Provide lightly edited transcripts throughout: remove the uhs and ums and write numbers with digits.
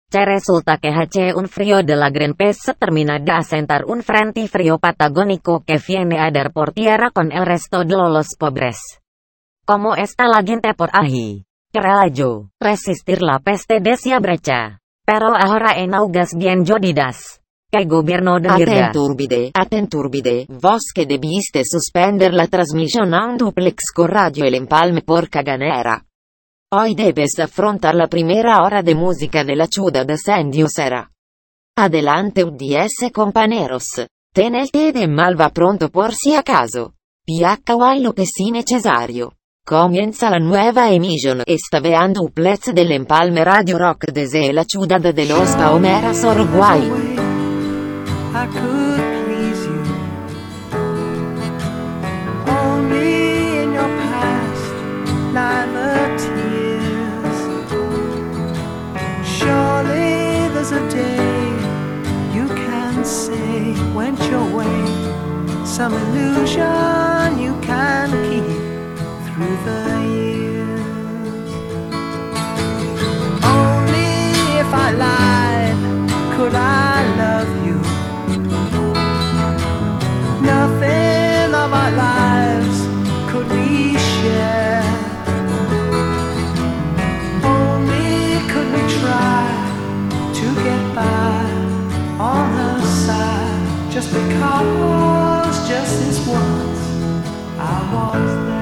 Che resulta que hace un frío de la gran pez se termina de asentar un frente frío patagónico que viene a dar por tierra con el resto de los pobres. Como está la gente por ahí, querrá yo resistir la peste decía Brecha. Pero ahora en augas bien jodidas. Que gobierno de mierda. Atenturbide, vos que debiste suspender la transmisión a un duplex con Radio El Empalme por caganera. Hoy debes afrontar la primera hora de música de la chuda de Sandy Osera. Adelante UDS compañeros. Ten el té de Malva pronto por si acaso. PHY lo que sí necesario. Comienza la nueva emisión. Está veando Uplets del Empalme Radio Rock desde la ciudad de Los Palmeras, Uruguay. I could please you only in your past lie the tears. Surely there's a day you can say went your way, some illusion you can keep through the years. Only if I lied could I love you. Nothing of our lives could we share. Only could we try to get by on her side. Just because, just this once, I was there.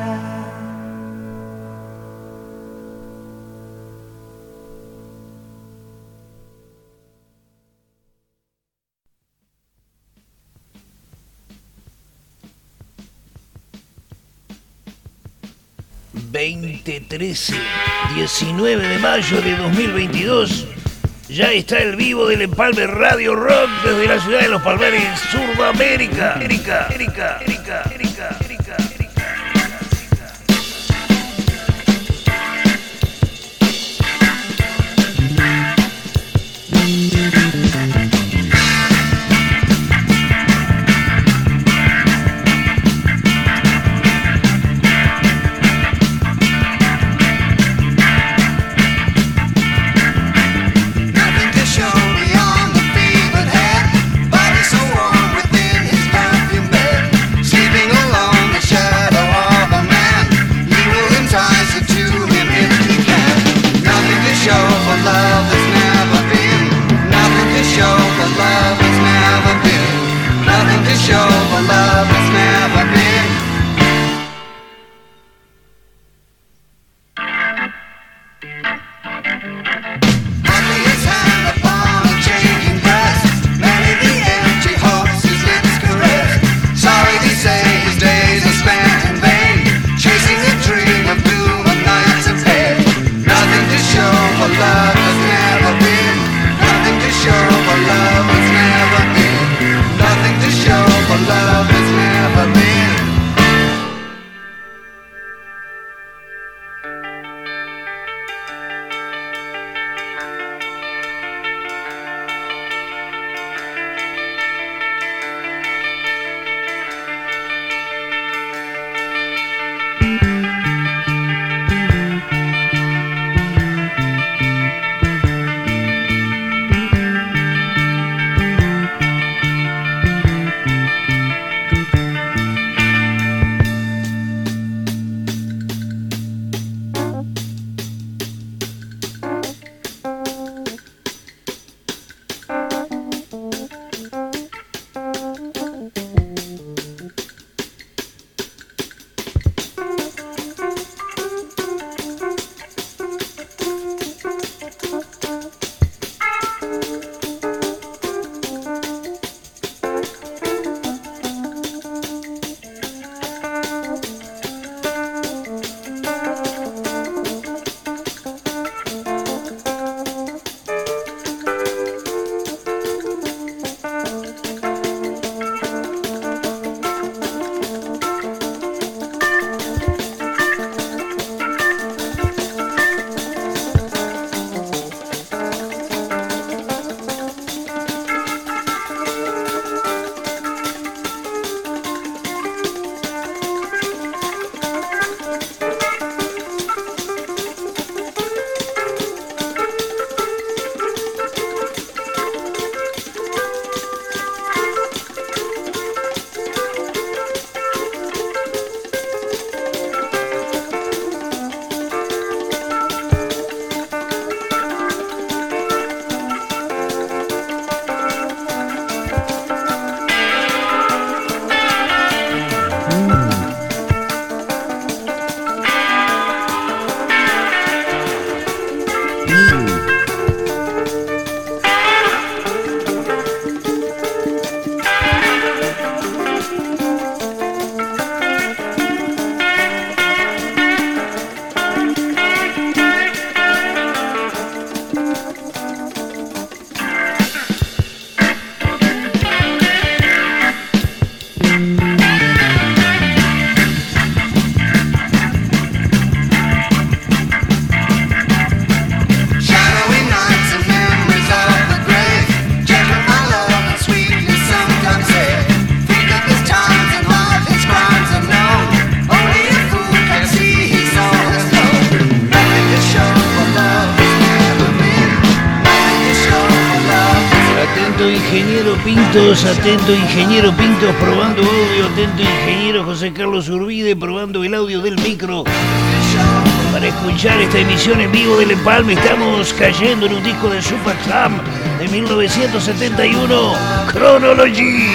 2013, 19 de mayo de 2022, ya está el vivo del Empalme Radio Rock desde la ciudad de Los Palmares, Sudamérica. Sleeping alone ingeniero Pintos, atento ingeniero Pintos, probando audio, atento ingeniero José Carlos Urbide, probando el audio del micro. Para escuchar esta emisión en vivo del Empalme, estamos cayendo en un disco de Supertramp de 1971, Chronology.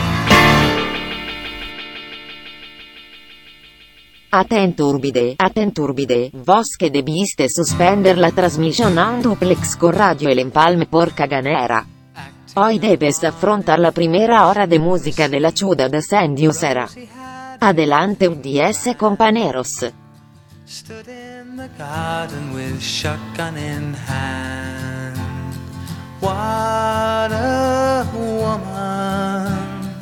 Attento Urbide, vos che debiste suspender la trasmissione en duplex con Radio El Empalme por Caganera. Hoy debes afrontar la primera hora de música de la ciudad de Sandiosera. Adelante UDS compañeros. Stood in the garden with shotgun in hand. What a woman.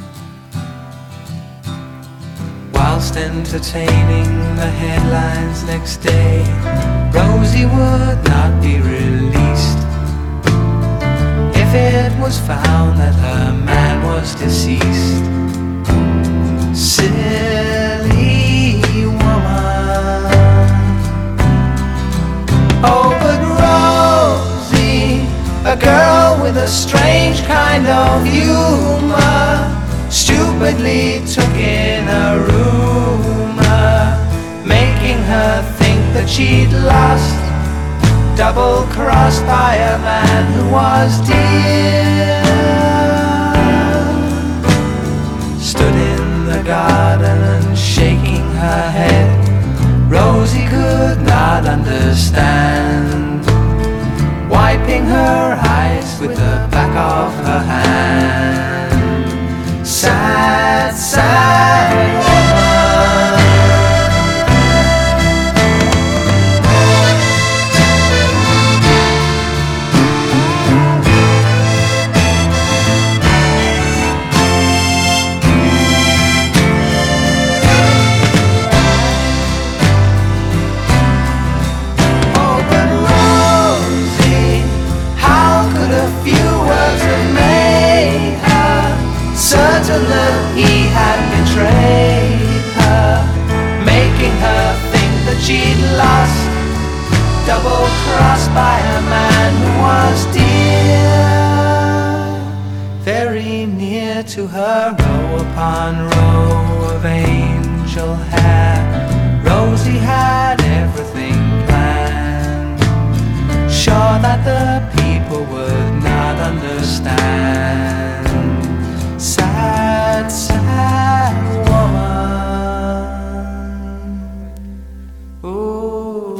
Whilst entertaining the headlines next day, Rosie would not be released if it was found that her man was deceased. Silly woman. Oh, but Rosie, a girl with a strange kind of humor, stupidly took in a rumor, making her think that she'd lost, double-crossed by a man who was dear. Stood in the garden and shaking her head, Rosie could not understand, wiping her eyes with the back of her hand. Sad, sad woman. Certain that he had betrayed her, making her think that she'd lost, double-crossed by a man who was dear. Very near to her, row upon row of angel hair, Rosie had everything planned, sure that the people would not understand. Sad, sad woman. Ooh.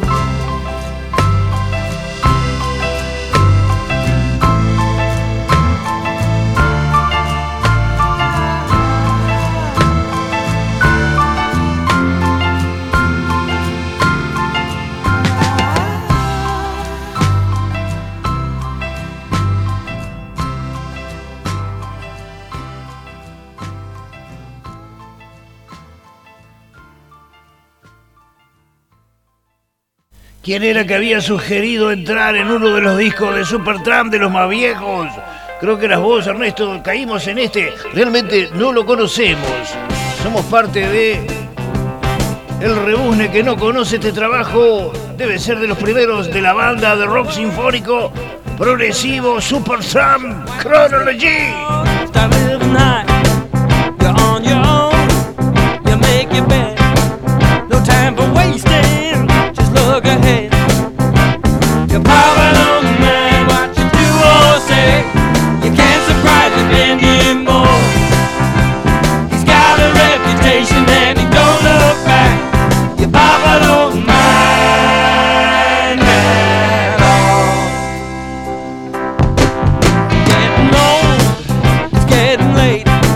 ¿Quién era que había sugerido entrar en uno de los discos de Supertramp de los más viejos? Creo que eras vos, Ernesto. Caímos en este. Realmente no lo conocemos. Somos parte de el rebuzne que no conoce este trabajo. Debe ser de los primeros de la banda de rock sinfónico progresivo Supertramp Chronology. Look ahead. You're power on the man, what you do or say. You can't surprise him anymore. He's got a reputation and he don't look back. You're power on the man at all. Getting old, it's getting late.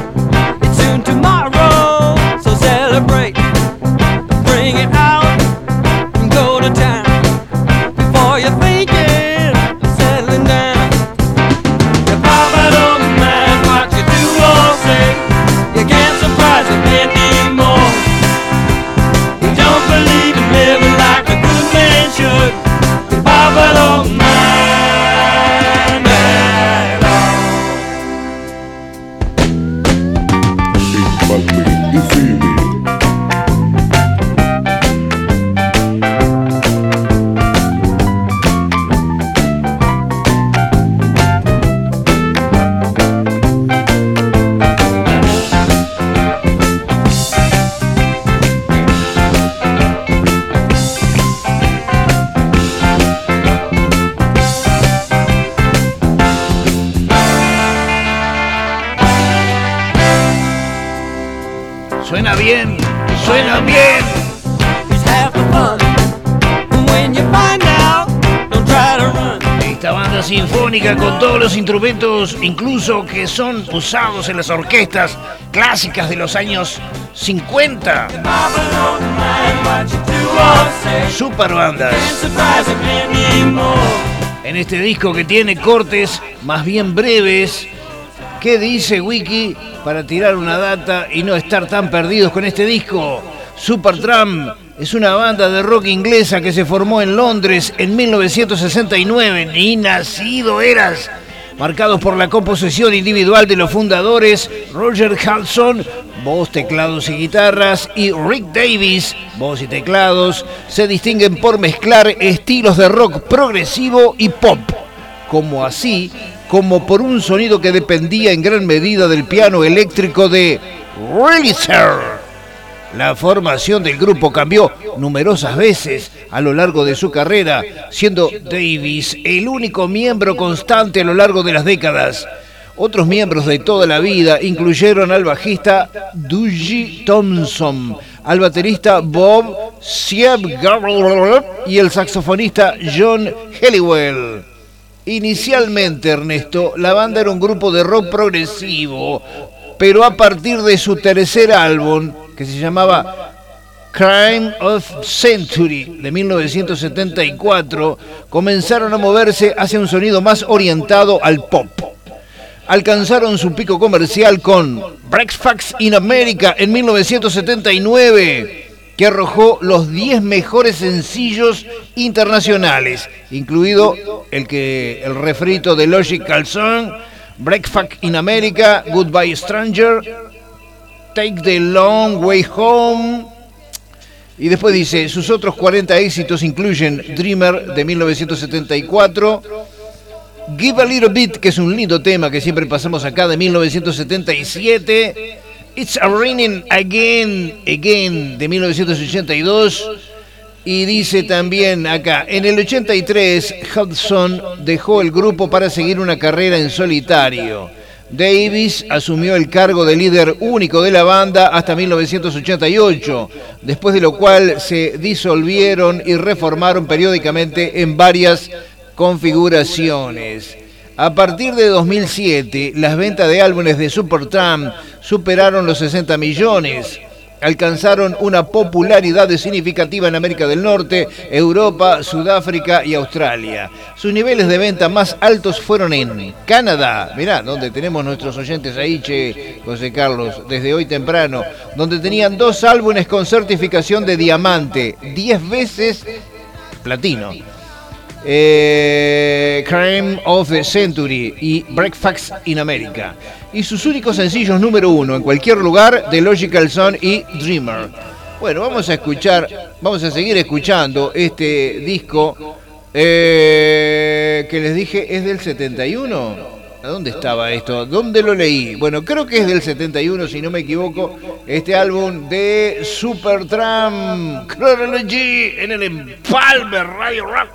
bien, suenan bien. It's half the fun. And when you find out, don't try to run. Esta banda sinfónica con todos los instrumentos, incluso que son usados en las orquestas clásicas de los años 50. Super bandas. En este disco que tiene cortes más bien breves, ¿qué dice Wiki para tirar una data y no estar tan perdidos con este disco? Supertramp es una banda de rock inglesa que se formó en Londres en 1969. Ni nacido eras. Marcados por la composición individual de los fundadores, Roger Hodgson, voz, teclados y guitarras, y Rick Davies, voz y teclados, se distinguen por mezclar estilos de rock progresivo y pop, como por un sonido que dependía en gran medida del piano eléctrico de Realizer. La formación del grupo cambió numerosas veces a lo largo de su carrera, siendo Davies el único miembro constante a lo largo de las décadas. Otros miembros de toda la vida incluyeron al bajista Dougie Thompson, al baterista Bob Seabury y el saxofonista John Helliwell. Inicialmente, Ernesto, la banda era un grupo de rock progresivo, pero a partir de su tercer álbum, que se llamaba Crime of Century, de 1974, comenzaron a moverse hacia un sonido más orientado al pop. Alcanzaron su pico comercial con Breakfast in America en 1979, que arrojó los 10 mejores sencillos internacionales, incluido el refrito de Logical Song, Breakfast in America, Goodbye Stranger, Take the Long Way Home. Y después dice, sus otros 40 éxitos incluyen Dreamer de 1974, Give a Little Bit, que es un lindo tema que siempre pasamos acá, de 1977, It's a Raining Again de 1982, y dice también acá, en el 83 Hudson dejó el grupo para seguir una carrera en solitario. Davies asumió el cargo de líder único de la banda hasta 1988, después de lo cual se disolvieron y reformaron periódicamente en varias configuraciones. A partir de 2007, las ventas de álbumes de Supertramp superaron los 60 millones. Alcanzaron una popularidad significativa en América del Norte, Europa, Sudáfrica y Australia. Sus niveles de venta más altos fueron en Canadá, mirá, donde tenemos nuestros oyentes ahí, che, José Carlos, desde hoy temprano, donde tenían 2 álbumes con certificación de diamante, 10 veces platino. Crime of the Century y Breakfast in America, y sus únicos sencillos número 1 en cualquier lugar de Logical Song y Dreamer. Bueno, vamos a seguir escuchando este disco que les dije es del 71. ¿A dónde estaba esto? ¿Dónde lo leí? Bueno, creo que es del 71, si no me equivoco, este álbum de Supertramp, Chronology, en el Empalme Radio Rock.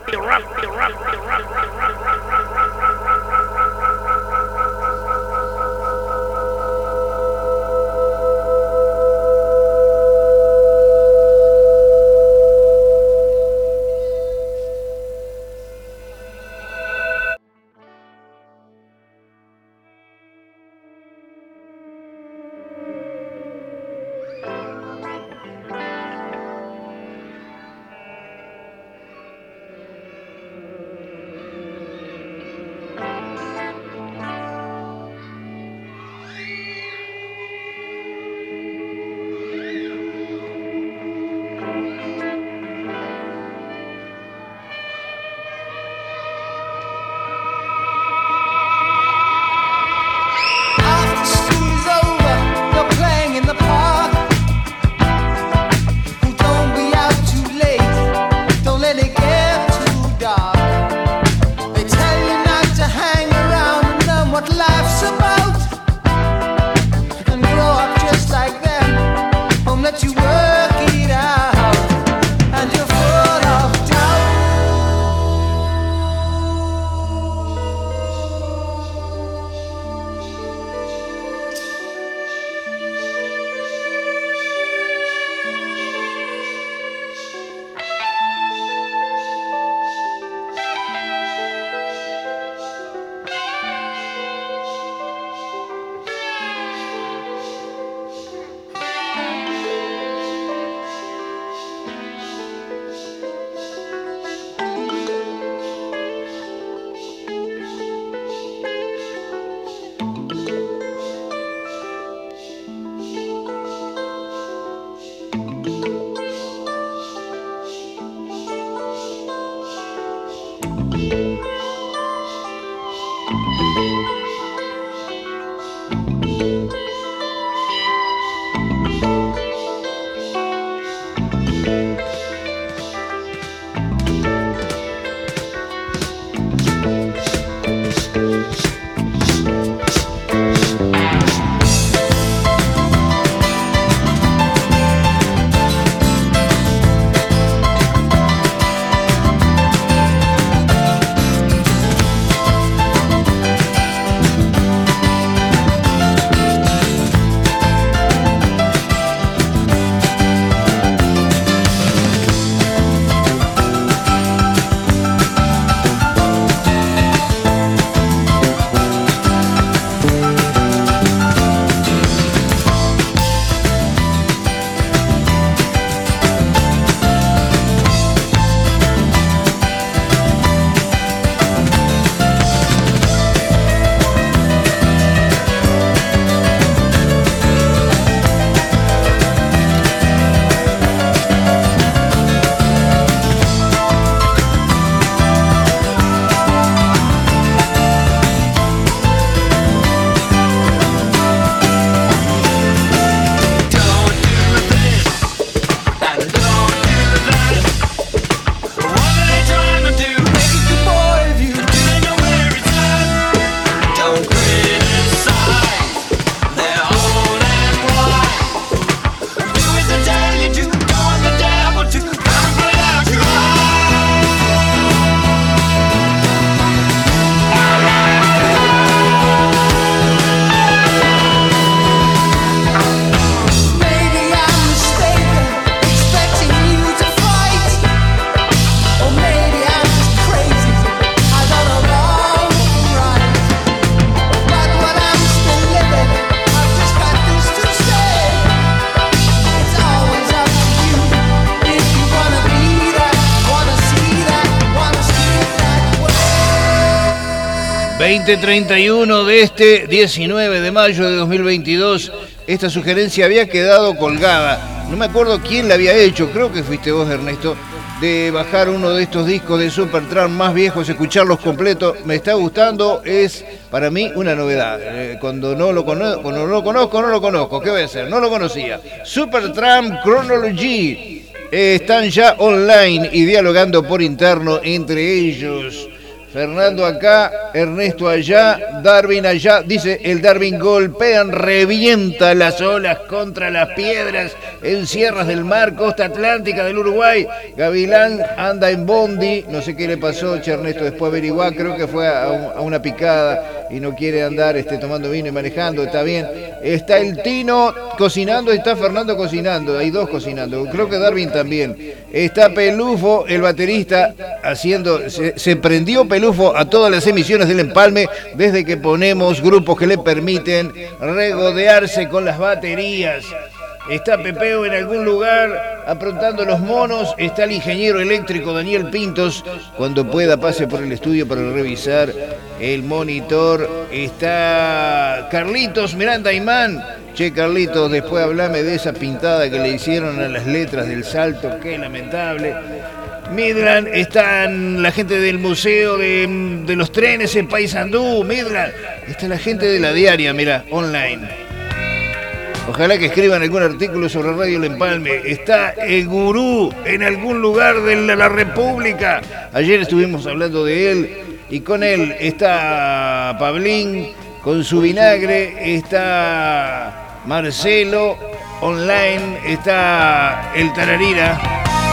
20:31 de este 19 de mayo de 2022. Esta sugerencia había quedado colgada. No me acuerdo quién la había hecho, creo que fuiste vos, Ernesto, de bajar uno de estos discos de Supertramp más viejos, escucharlos completos. Me está gustando, es para mí una novedad. Cuando no lo conozco, no lo conozco. ¿Qué voy a hacer? No lo conocía. Supertramp Chronology. Están ya online y dialogando por interno entre ellos. Fernando acá, Ernesto allá, Darwin allá. Dice el Darwin: golpean, revienta las olas contra las piedras en sierras del mar, costa atlántica del Uruguay. Gavilán anda en bondi, no sé qué le pasó, Ernesto, después averiguá, creo que fue a una picada y no quiere andar tomando vino y manejando, está bien. Está el Tino cocinando, está Fernando cocinando, hay dos cocinando, creo que Darwin también. Está Pelufo, el baterista, se prendió Pelufo a todas las emisiones del Empalme desde que ponemos grupos que le permiten regodearse con las baterías. Está Pepeo en algún lugar aprontando los monos. Está el ingeniero eléctrico Daniel Pintos. Cuando pueda pase por el estudio para revisar el monitor. Está Carlitos Miranda Imán. Che, Carlitos, después hablame de esa pintada que le hicieron a las letras del Salto. Qué lamentable. Midland, están la gente del Museo de los Trenes en Paysandú. Midland, está la gente de la diaria, mira, online. Ojalá que escriban algún artículo sobre Radio El Empalme. Está el gurú en algún lugar de la República. Ayer estuvimos hablando de él y con él está Pablín con su vinagre. Está Marcelo online. Está el Tararira.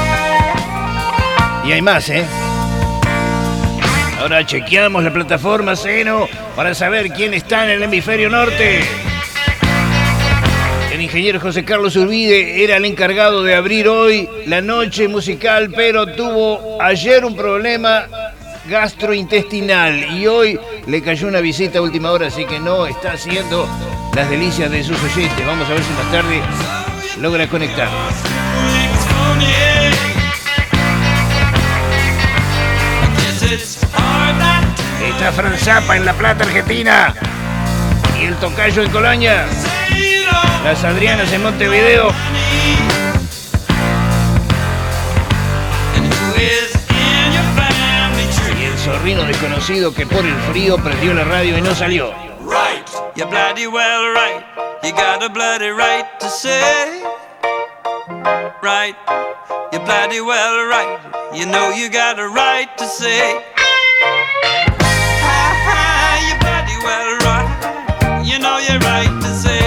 Y hay más, ¿eh? Ahora chequeamos la plataforma Seno para saber quién está en el hemisferio norte. El ingeniero José Carlos Urbide era el encargado de abrir hoy la noche musical, pero tuvo ayer un problema gastrointestinal y hoy le cayó una visita a última hora, así que no está haciendo las delicias de sus oyentes. Vamos a ver si más tarde logra conectar. Está Fran Zappa en La Plata, Argentina, y el Tocayo en Colonia. Las Adrianas en Montevideo. Y el zorrino desconocido que por el frío prendió la radio y no salió. Right, you're bloody well right. You got a bloody right to say. Right, you're bloody well right. You know you got a right to say. You're bloody well right. You know you're right to say.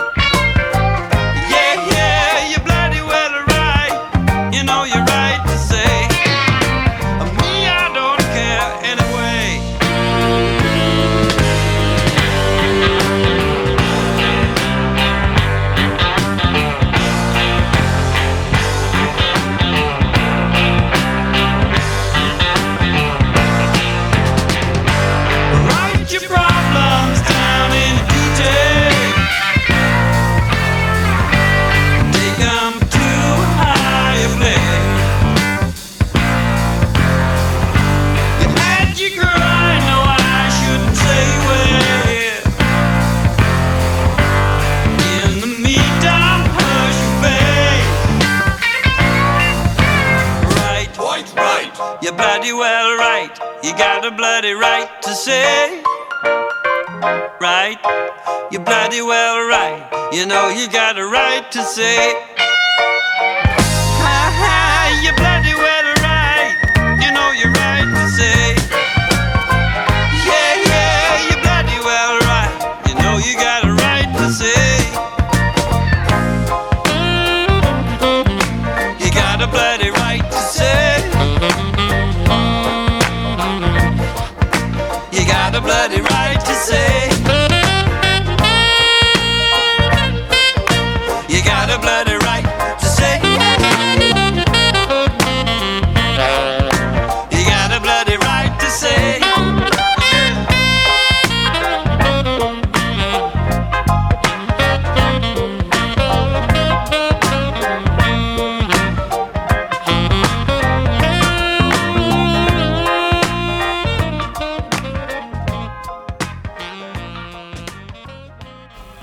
You're bloody well right. You got a bloody right to say. Right. You're bloody well right. You know you got a right to say. You're bloody well right. You know you're right to say. Yeah, you're bloody well right. You know you got a right to say. You got a bloody right to say. You got a bloody right to say. You got a bloody right to say. You got a bloody right to say.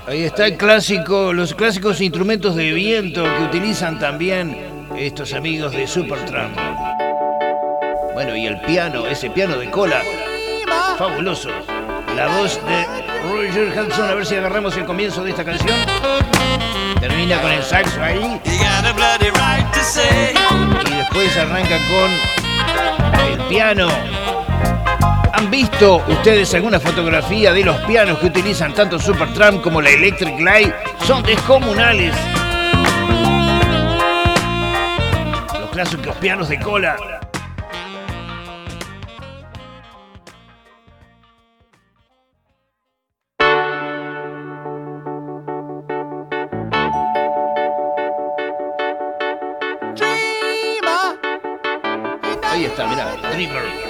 Ahí está el clásico, los clásicos instrumentos de viento que utilizan también estos amigos de Supertramp. Bueno, y el piano, ese piano de cola, fabuloso. La voz de Roger Hudson, a ver si agarramos el comienzo de esta canción. Termina con el saxo ahí. Y después arranca con el piano. ¿Han visto ustedes alguna fotografía de los pianos que utilizan tanto Supertramp como la Electric Light? Son descomunales. Los clásicos pianos de cola. Ahí está, mirá, Dreamer.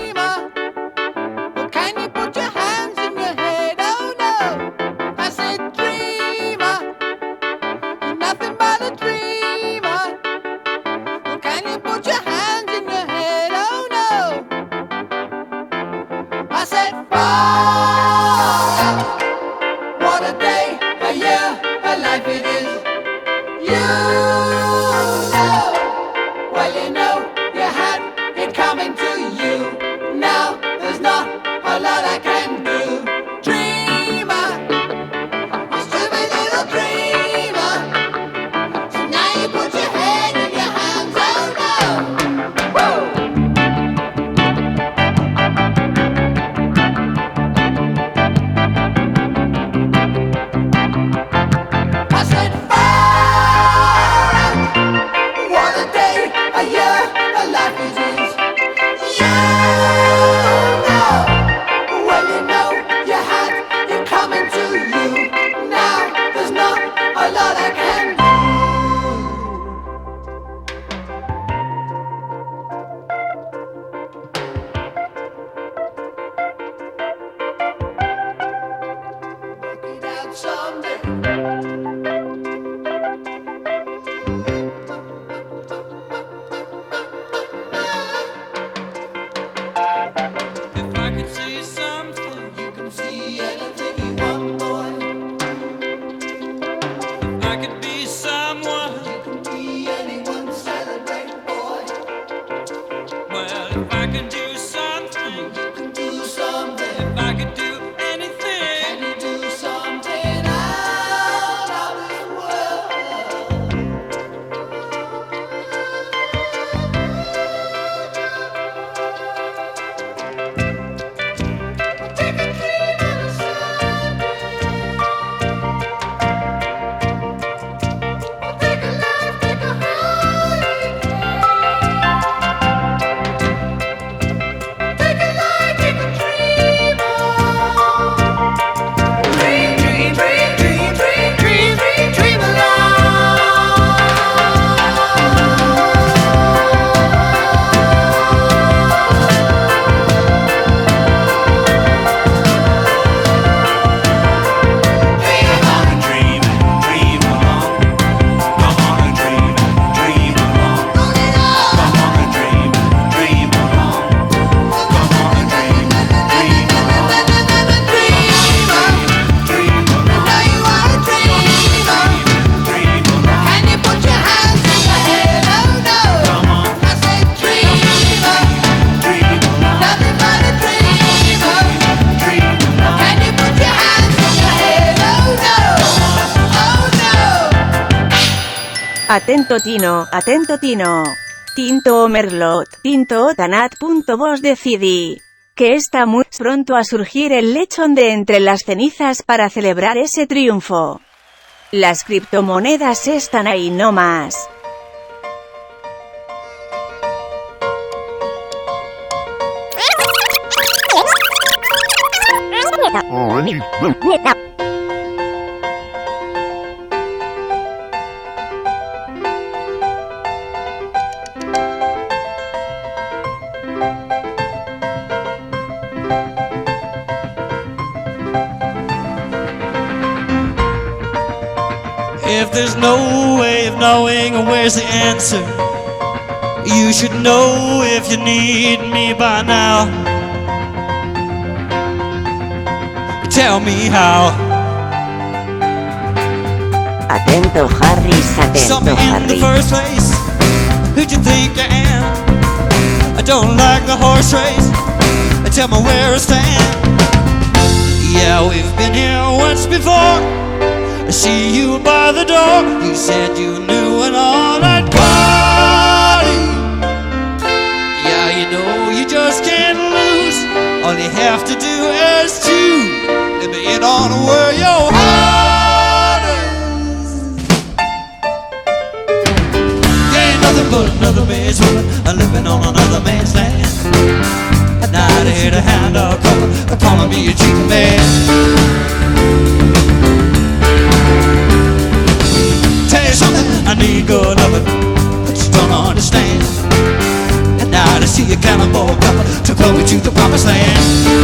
Atento Tino, atento Tino. Tinto o Merlot, Tinto o Tanat. Vos decidí que está muy pronto a surgir el lechón de entre las cenizas para celebrar ese triunfo. Las criptomonedas están ahí no más. If there's no way of knowing where's the answer, you should know if you need me by now. Tell me how. Atento Harris, Saw me atento in the Harris. first place. Who'd you think I am? I don't like the horse race. Tell me where I stand. Yeah, we've been here once before. I see you by the door. You said you knew an all-night party. Yeah, you know you just can't lose. All you have to do is choose. Let me in on where your heart is. You ain't nothing but another man's woman, living on another man's land. At night I hear the hound dog calling me a cheating man. Tell you something, I need good loving, but you don't understand. At night I see a cannonball coming to pull me to the promised land.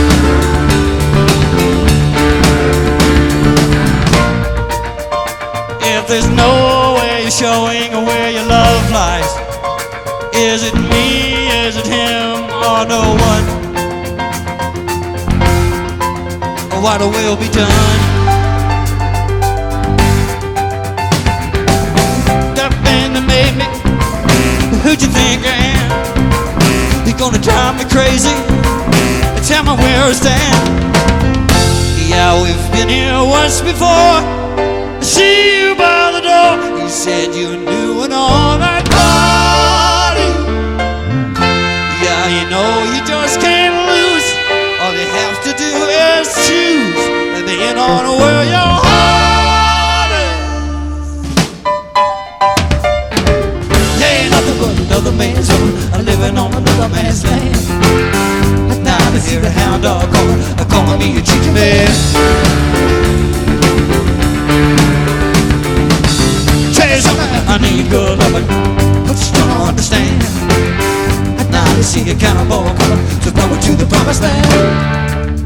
If there's no way you're showing where your love lies, is it me, is it him, or no one? Or what will be done? That man that made me, who'd you think I am? You're gonna drive me crazy, tell me where I stand. Yeah, we've been here once before. I see you by the door. You said you knew an all-night party. Yeah, you know you just can't lose. All you have to do is choose. Let me in on where your heart is. You ain't nothing but another man's woman, living on another man's land. At night I hear a hound dog calling me a cheating man. Tell you something, I need good loving, but you don't understand. At night I see a cannonball coming to blow me to the promised land.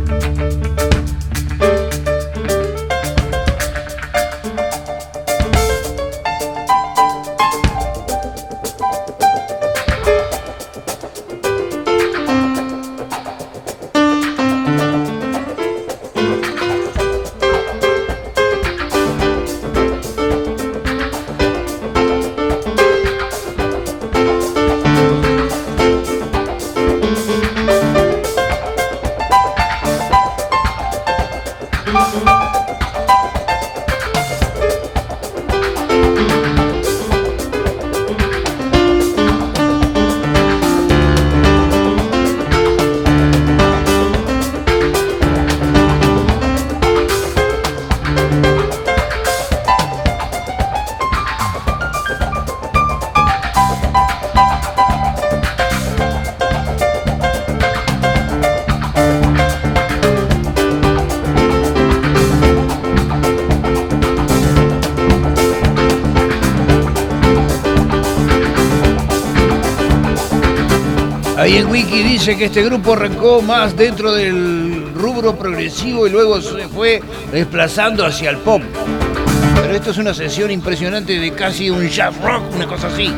Ahí en Wiki dice que este grupo arrancó más dentro del rubro progresivo y luego se fue desplazando hacia el pop. Pero esto es una sesión impresionante de casi un jazz rock, una cosa así.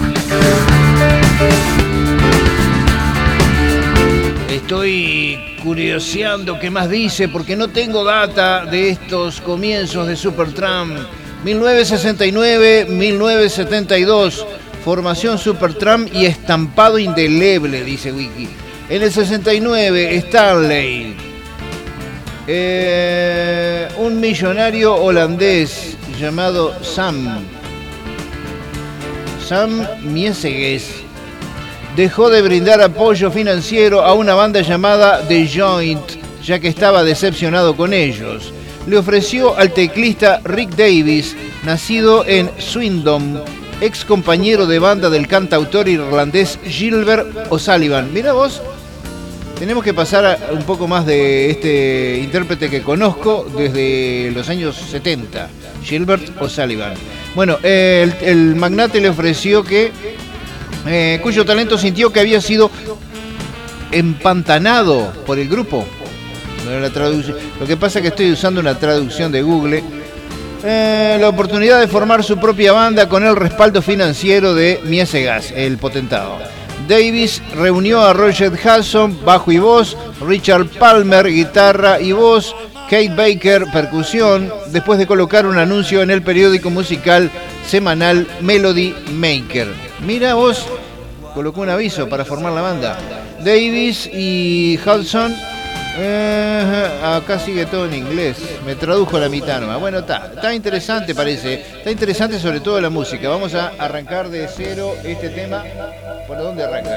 Estoy curioseando qué más dice porque no tengo data de estos comienzos de Supertramp. 1969, 1972. Formación Supertramp y estampado indeleble, dice Wiki. En el 69, Stanley. Un millonario holandés llamado Sam Miesegues dejó de brindar apoyo financiero a una banda llamada The Joint, ya que estaba decepcionado con ellos. Le ofreció al teclista Rick Davies, nacido en Swindon, ex compañero de banda del cantautor irlandés Gilbert O'Sullivan. Mira vos, tenemos que pasar un poco más de este intérprete que conozco desde los años 70, Gilbert O'Sullivan. Bueno, el magnate le ofreció cuyo talento sintió que había sido empantanado por el grupo. Lo que pasa es que estoy usando una traducción de Google. La oportunidad de formar su propia banda con el respaldo financiero de Miesegas, el potentado. Davis reunió a Roger Hudson, bajo y voz, Richard Palmer, guitarra y voz, Kate Baker, percusión, después de colocar un anuncio en el periódico musical semanal Melody Maker. Mira vos, colocó un aviso para formar la banda. Davis y Hudson, acá sigue todo en inglés, me tradujo la mitad nomás. Bueno, está interesante, parece, está interesante sobre todo la música. Vamos a arrancar de cero este tema. ¿Por dónde arranca?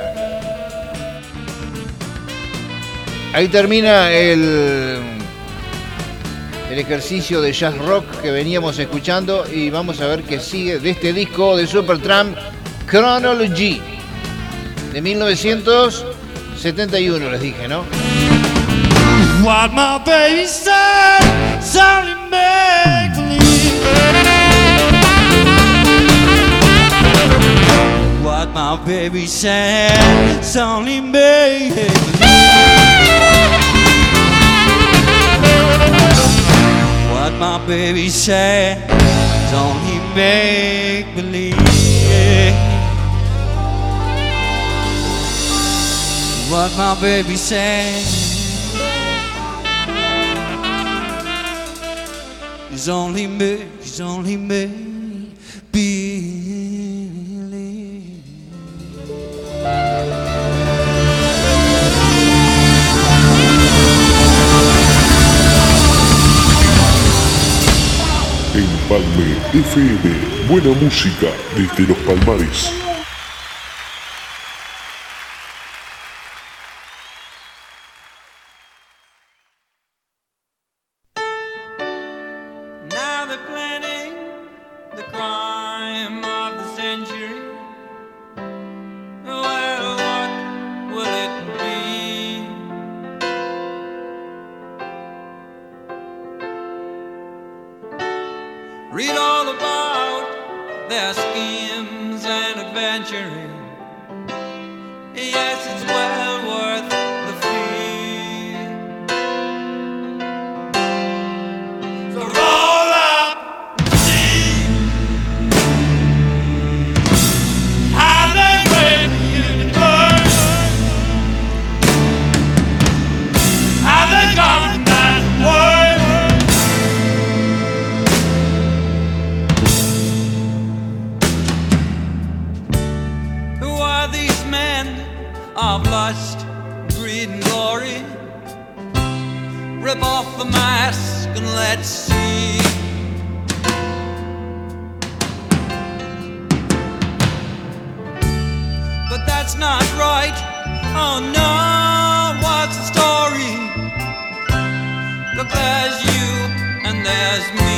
Ahí termina el ejercicio de jazz rock que veníamos escuchando y vamos a ver qué sigue de este disco de Supertramp, Chronology, de 1971, les dije, ¿no? What my baby said, it's only make believe. What my baby said, it's only make believe. What my baby said, it's only make believe. What my baby said is only me, believe. Empalme FM, buena música desde los Palmares. Now they're planning the crime of the century. Well, what will it be? Read all about their schemes and adventuring. Yes, it's well worth the fee. So roll up, see how they wait for you to burn. How they come that word. Who are these men of lust, greed and glory? Rip off the mask and let's see. But that's not right. Oh no, what's the story? Look, there's you and there's me.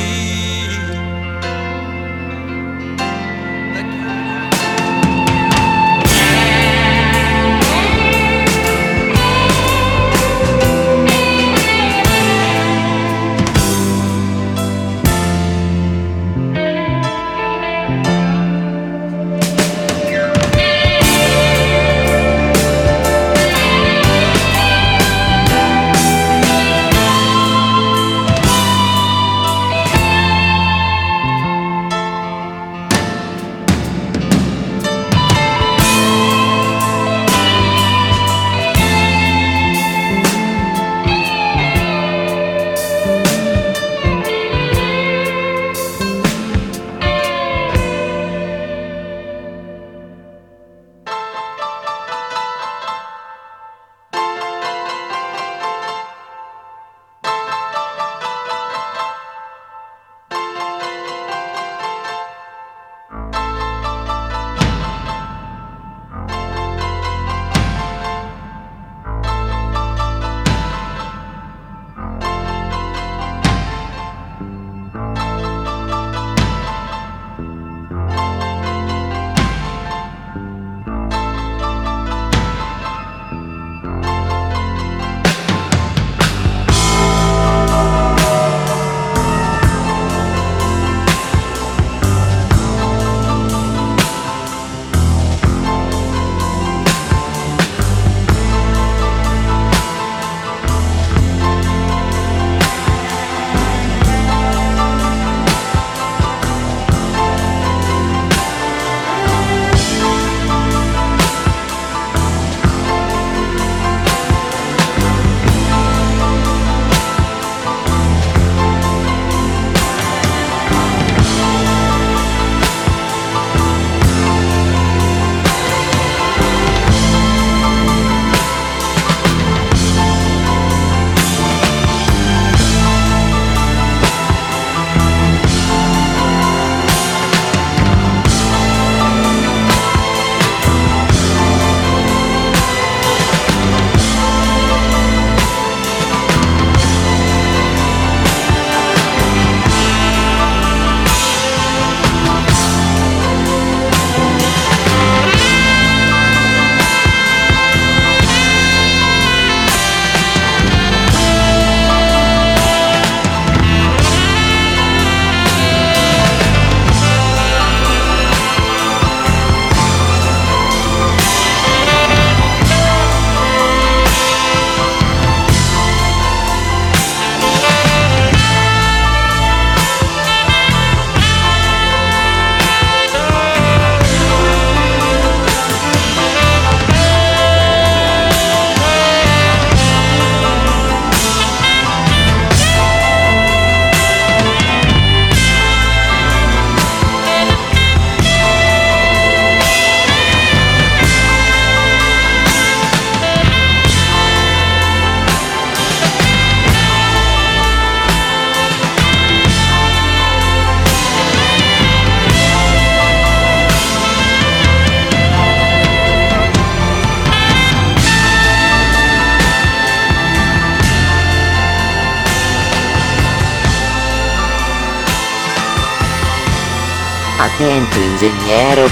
Atento ingeniero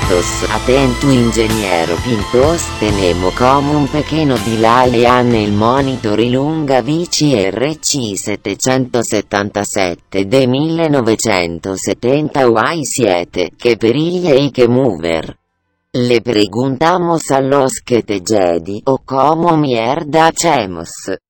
Pintos, tenemos como un pequeño delay nel monitor lunga VCRC 777 de 1970 UI7, que periglia y que mover. Le preguntamos a los que te Jedi o como mierda hacemos.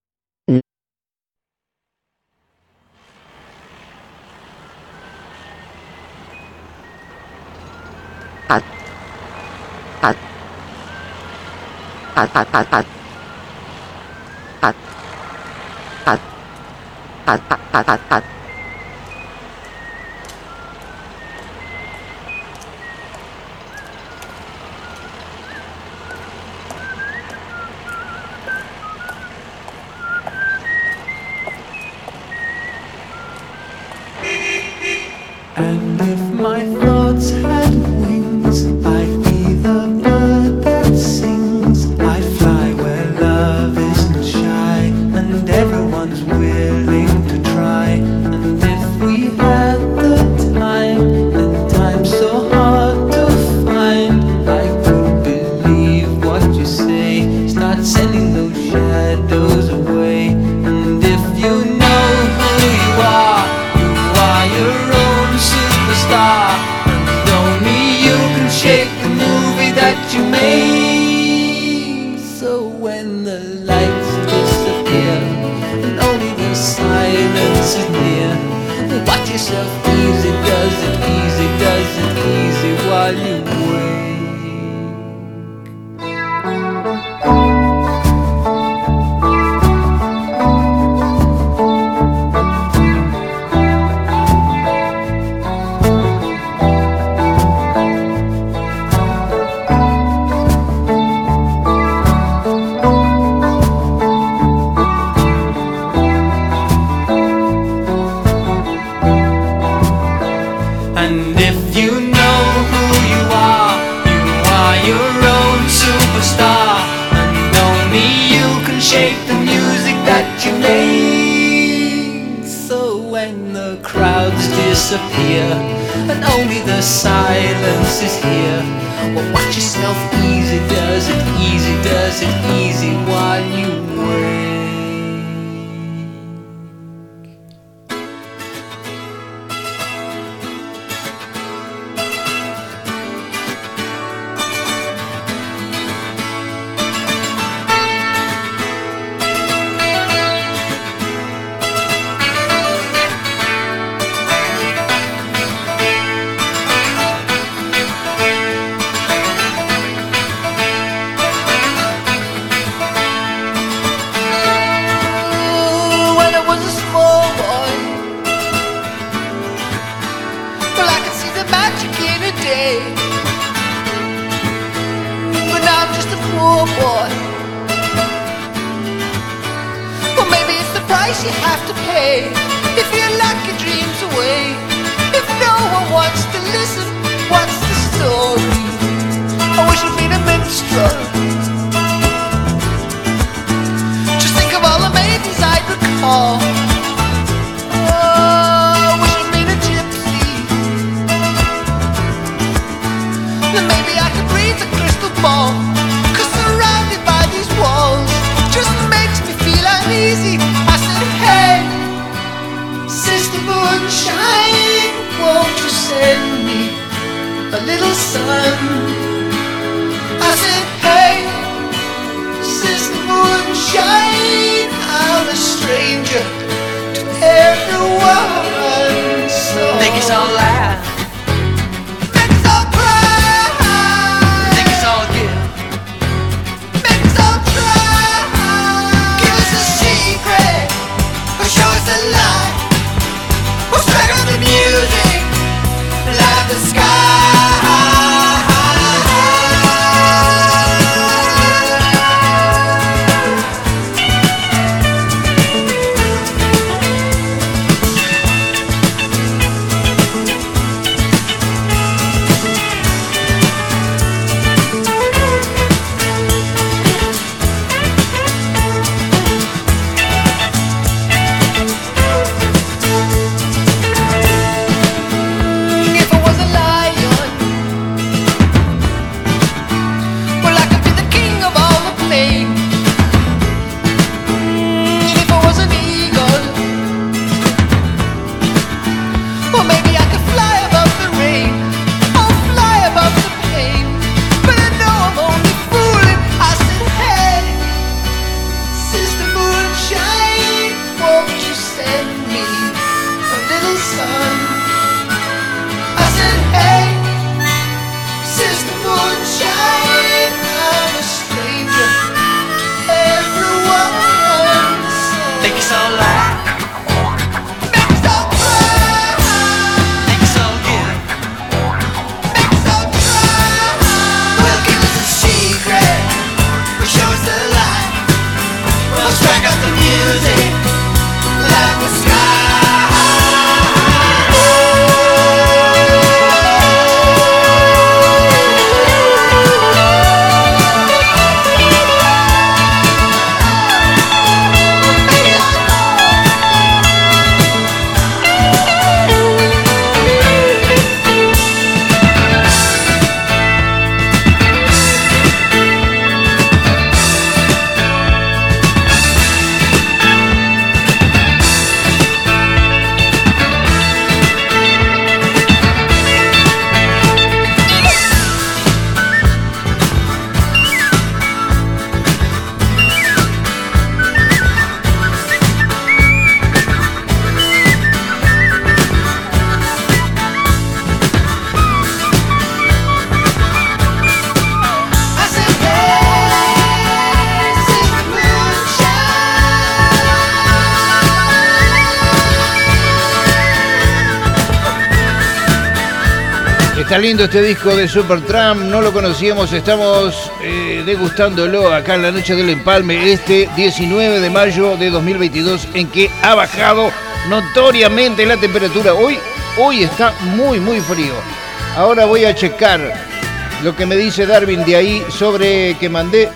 And if my thoughts had wings, I'd be the bird that sings. I'd fly where love isn't shy, and everyone's willing to try. And if we had the time, and time's so hard to find, I could believe what you say, start sending those shadows away. And if you know who you are your own superstar, and only you can shape the movie that you made. So when the lights disappear and only the silence is near, watch yourself easy, does it easy while you wait. And if you know who you are your own superstar, and only you can shape the music that you made. So when the crowds disappear and only the silence is here, well, watch yourself easy, does it easy while you wait. But now I'm just a poor boy. Well, maybe it's the price you have to pay if you lock your dreams away. If no one wants to listen, what's the story? I wish I'd been a minstrel. Just think of all the maidens I'd recall. Cause surrounded by these walls just makes me feel uneasy. I said, hey, Sister Moonshine, won't you send me a little sun? I said, hey, Sister Moonshine, I'm a stranger light. Make us all cry, make us all give, make us all try. We'll give us a secret, we'll show us the light. We'll strike up the music, like the sky. Está lindo este disco de Supertramp, no lo conocíamos, estamos degustándolo acá en la noche del empalme, este 19 de mayo de 2022, en que ha bajado notoriamente la temperatura. Hoy está muy frío. Ahora voy a checar lo que me dice Darwin de ahí sobre que mandé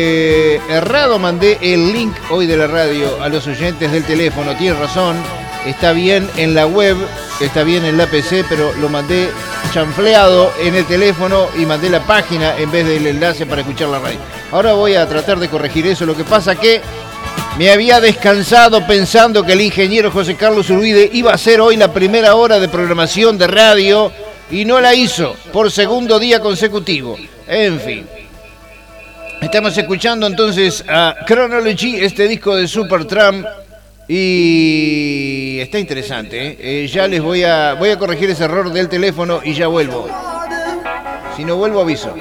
el link hoy de la radio a los oyentes del teléfono. Tiene razón, está bien en la web, está bien en la PC, pero lo mandé chanfleado en el teléfono y mandé la página en vez del enlace para escuchar la radio. Ahora voy a tratar de corregir eso. Lo que pasa que me había descansado pensando que el ingeniero José Carlos Urbide iba a hacer hoy la primera hora de programación de radio y no la hizo por segundo día consecutivo. En fin. Estamos escuchando entonces a Chronology, este disco de Supertramp. Y está interesante, ¿eh? Ya les voy a corregir ese error del teléfono y ya vuelvo. Si no vuelvo, aviso.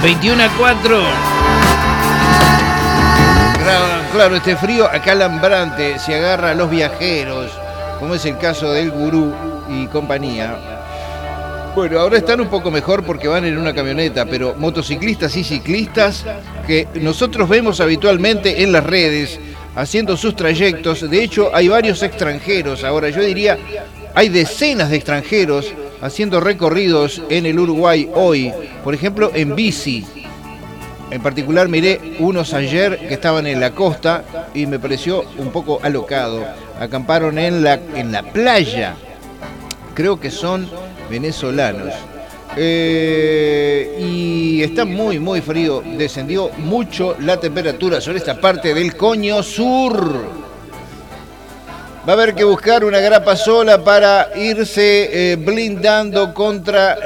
21:04. Claro, este frío acalambrante se agarra a los viajeros, como es el caso del Gurú y compañía. Bueno, ahora están un poco mejor porque van en una camioneta, pero motociclistas y ciclistas que nosotros vemos habitualmente en las redes haciendo sus trayectos. De hecho, hay varios extranjeros ahora, yo diría, hay decenas de extranjeros haciendo recorridos en el Uruguay hoy, por ejemplo, en bici. En particular miré unos ayer que estaban en la costa y me pareció un poco alocado. Acamparon en la playa. Creo que son venezolanos. Y está muy, muy frío. Descendió mucho la temperatura sobre esta parte del Coño Sur. Va a haber que buscar una grapa sola para irse blindando contra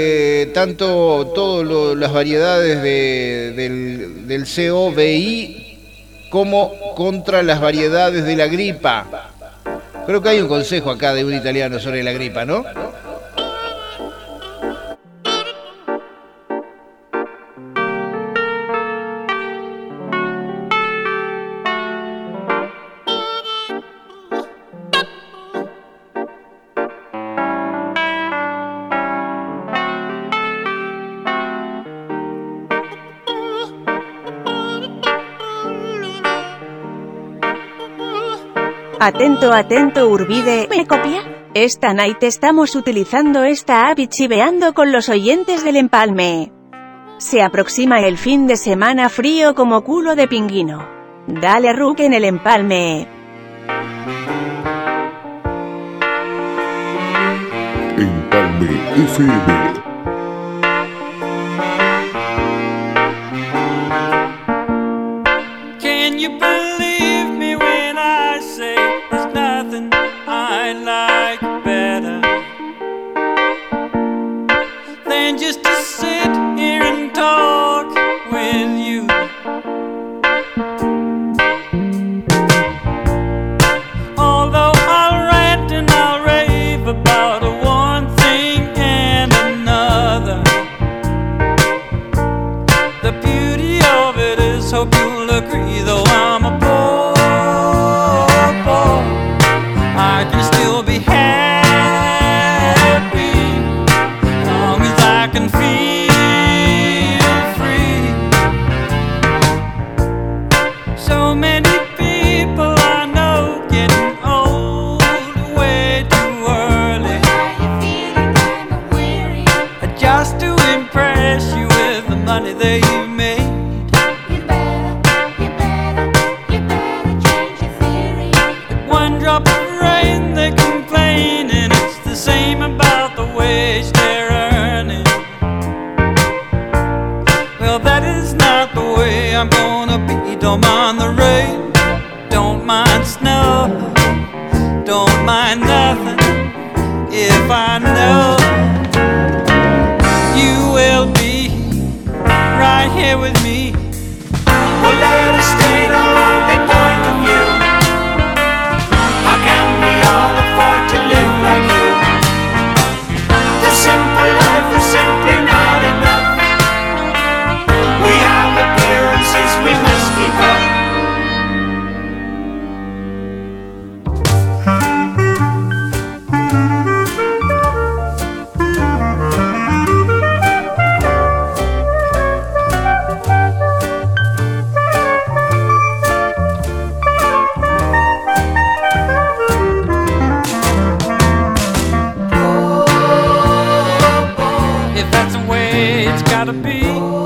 tanto las variedades del COVID como contra las variedades de la gripa. Creo que hay un consejo acá de un italiano sobre la gripa, ¿no? Atento, atento Urbide, ¿me copia? Esta night estamos utilizando esta app y chiveando con los oyentes del empalme. Se aproxima el fin de semana frío como culo de pingüino. Dale Rook en el empalme. Empalme FM. Can you believe me when I say there's nothing I like better than just to sit here and talk with you? Although I'll rant and I'll rave about one thing and another, the beauty of it is, hope you'll agree, though I'm a poor boy, I can still be happy, long as I can feel free. So many people I know getting old way too early, just to impress you with the money they've made. One drop of rain they complain, and it's the same about the wage they're earning. Well, that is not the way I'm gonna be. Don't mind the rain, don't mind snow, don't mind nothing, if I know you will be right here with me. Well, let us state our only point of view. How can we all afford to live like you? The simple life is simply not enough. We have appearances we must keep up. If that's the way it's gotta be,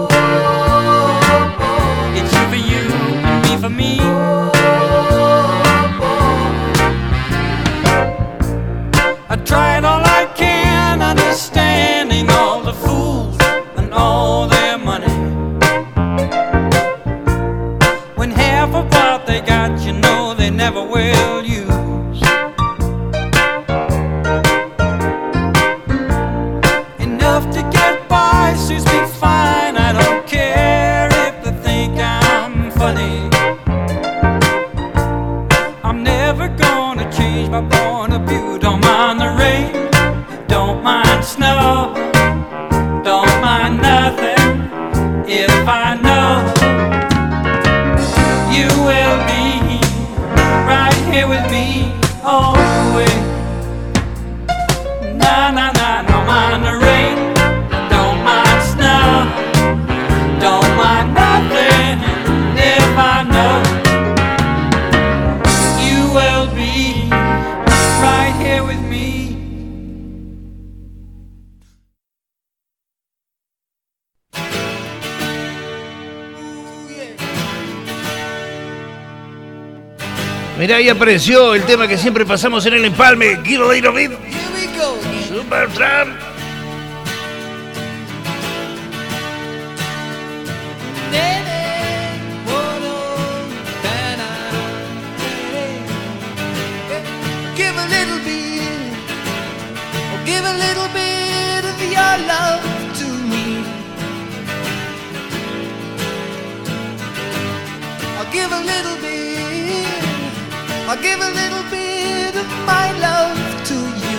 it's you for you and me for me. I tried all I can, understanding all the fools and all their money, when half of what they got, you know, they never will use. Enough to get by suits me fine. I don't care if they think I'm funny. I'm never gonna change my point of view. Don't mind the rain, don't mind snow, don't mind nothing, if I know you will be right here with me all the way. Na na na, don't mind the rain, don't mind snow, don't mind nothing if I know you will be right here with me. Mirá, ahí apareció el tema que siempre pasamos en el empalme. Get a little bit. Supertramp. Give a little bit, or give a little bit of your love to me. I'll give a little bit, I'll give a little bit of my love to you.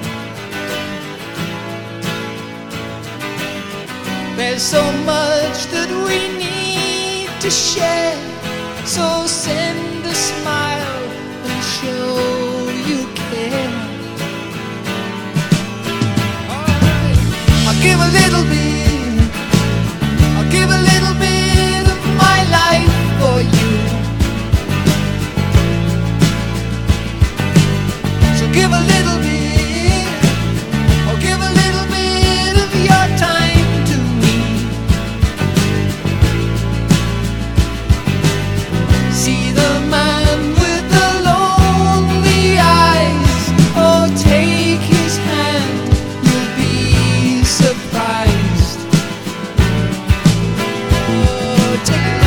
There's so much that we need to share, so send a smile and show you care. Alright. I'll give a little bit, I'll give a little bit of my life for you. So give a little bit, or give a little bit of your time to me. See the man with the lonely eyes, oh take his hand, you'll be surprised. Oh, take it.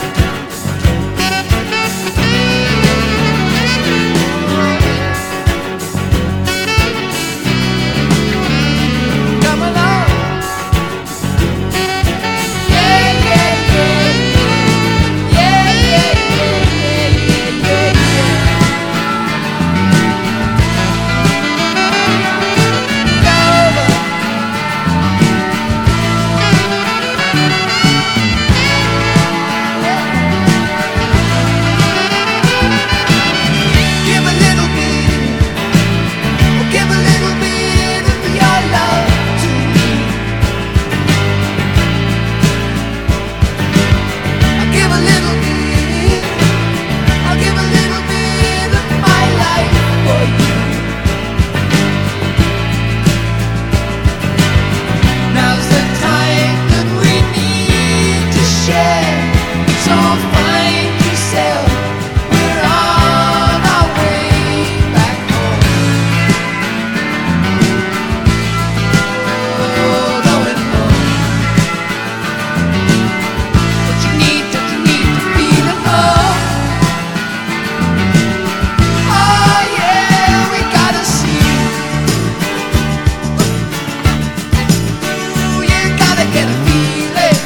Come along. Yeah, yeah, yeah. Yeah, yeah, yeah, yeah, yeah, Give a little bit, or give a little bit of your love to me. I'll give a little bit, I'll give a little bit of my life for you. Now's the time that we need to share, so find yourself, we're on our way back home. Oh, going home. Don't you need to feel alone? Oh yeah, we gotta see. Ooh, you gotta get a feeling.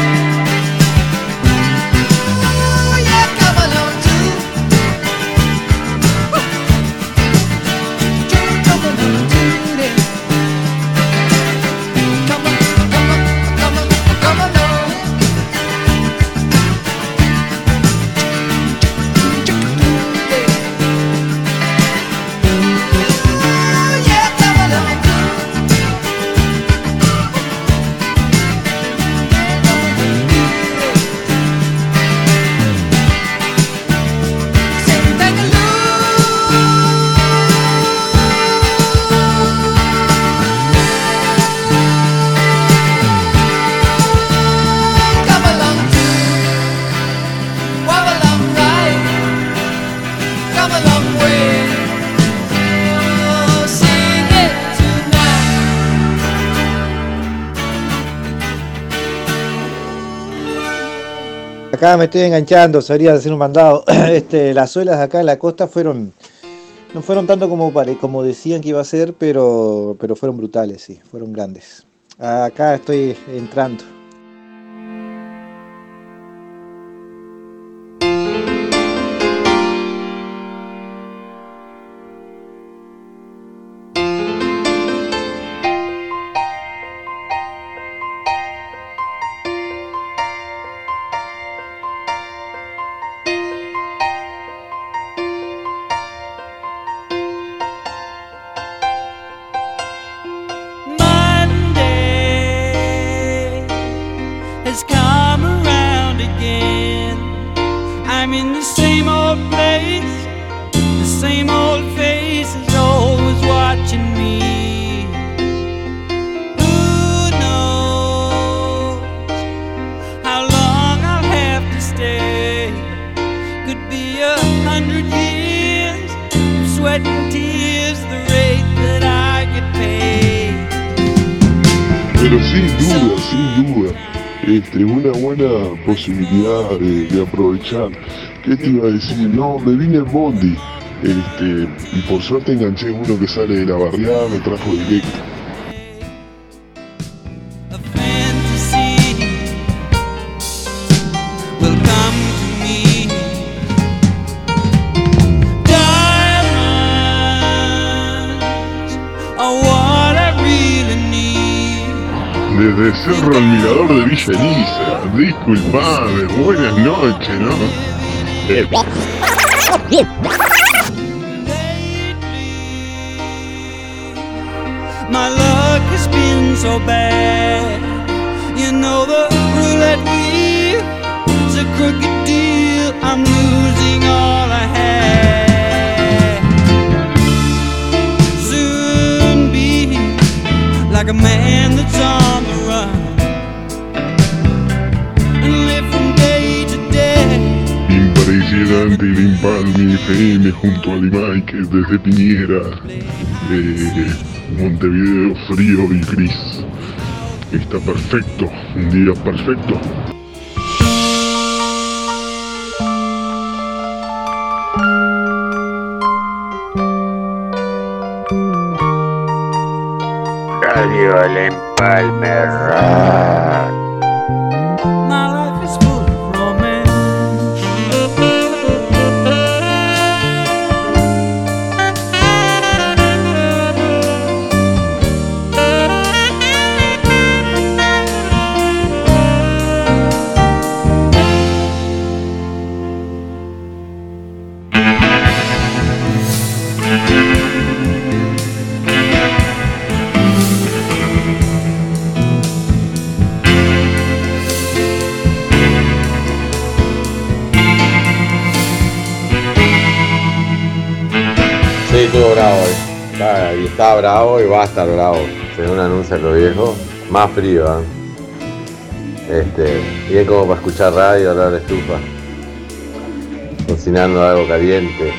Ooh, yeah, come along too. Come along too, then. Come on, come on, come on, come along. Ooh, yeah, come along too. Sing come along too. Walk along right. Come a long way. Oh, sing it tonight. Acá me estoy enganchando, sabría hacer un mandado. Las olas acá en la costa no fueron tanto como decían que iba a ser, pero fueron brutales, sí, fueron grandes. Acá estoy entrando. I'm in the same old place, the same old face is always watching me. Who knows how long I'll have to stay? Could be 100 years of sweat and tears, the rate that I get paid. Pero sin duda, una buena posibilidad de aprovechar. ¿Qué te iba a decir? No, me vine en bondi, y por suerte enganché uno que sale de la barriada, me trajo directo. A fantasy will come to me. Diamonds are what I really need. Desde Cerro al Mirador de Villa Elisa, disculpame, buenas noches, ¿no? My luck has been so bad. You know the roulette wheel is a crooked deal. I'm losing all I had. Soon be like a man that's on the run and live from day to day. Impresionante el Empalme FM junto al Mike desde Piñera. Montevideo frío y gris. Está perfecto, un día perfecto. Radio El Empalme Rock. My life is full of romance. Sí, estuvo bravo hoy. Y está bravo y va a estar bravo. Según anuncian los viejos, más frío, bien como para escuchar radio, hablar de estufa. Cocinando algo caliente.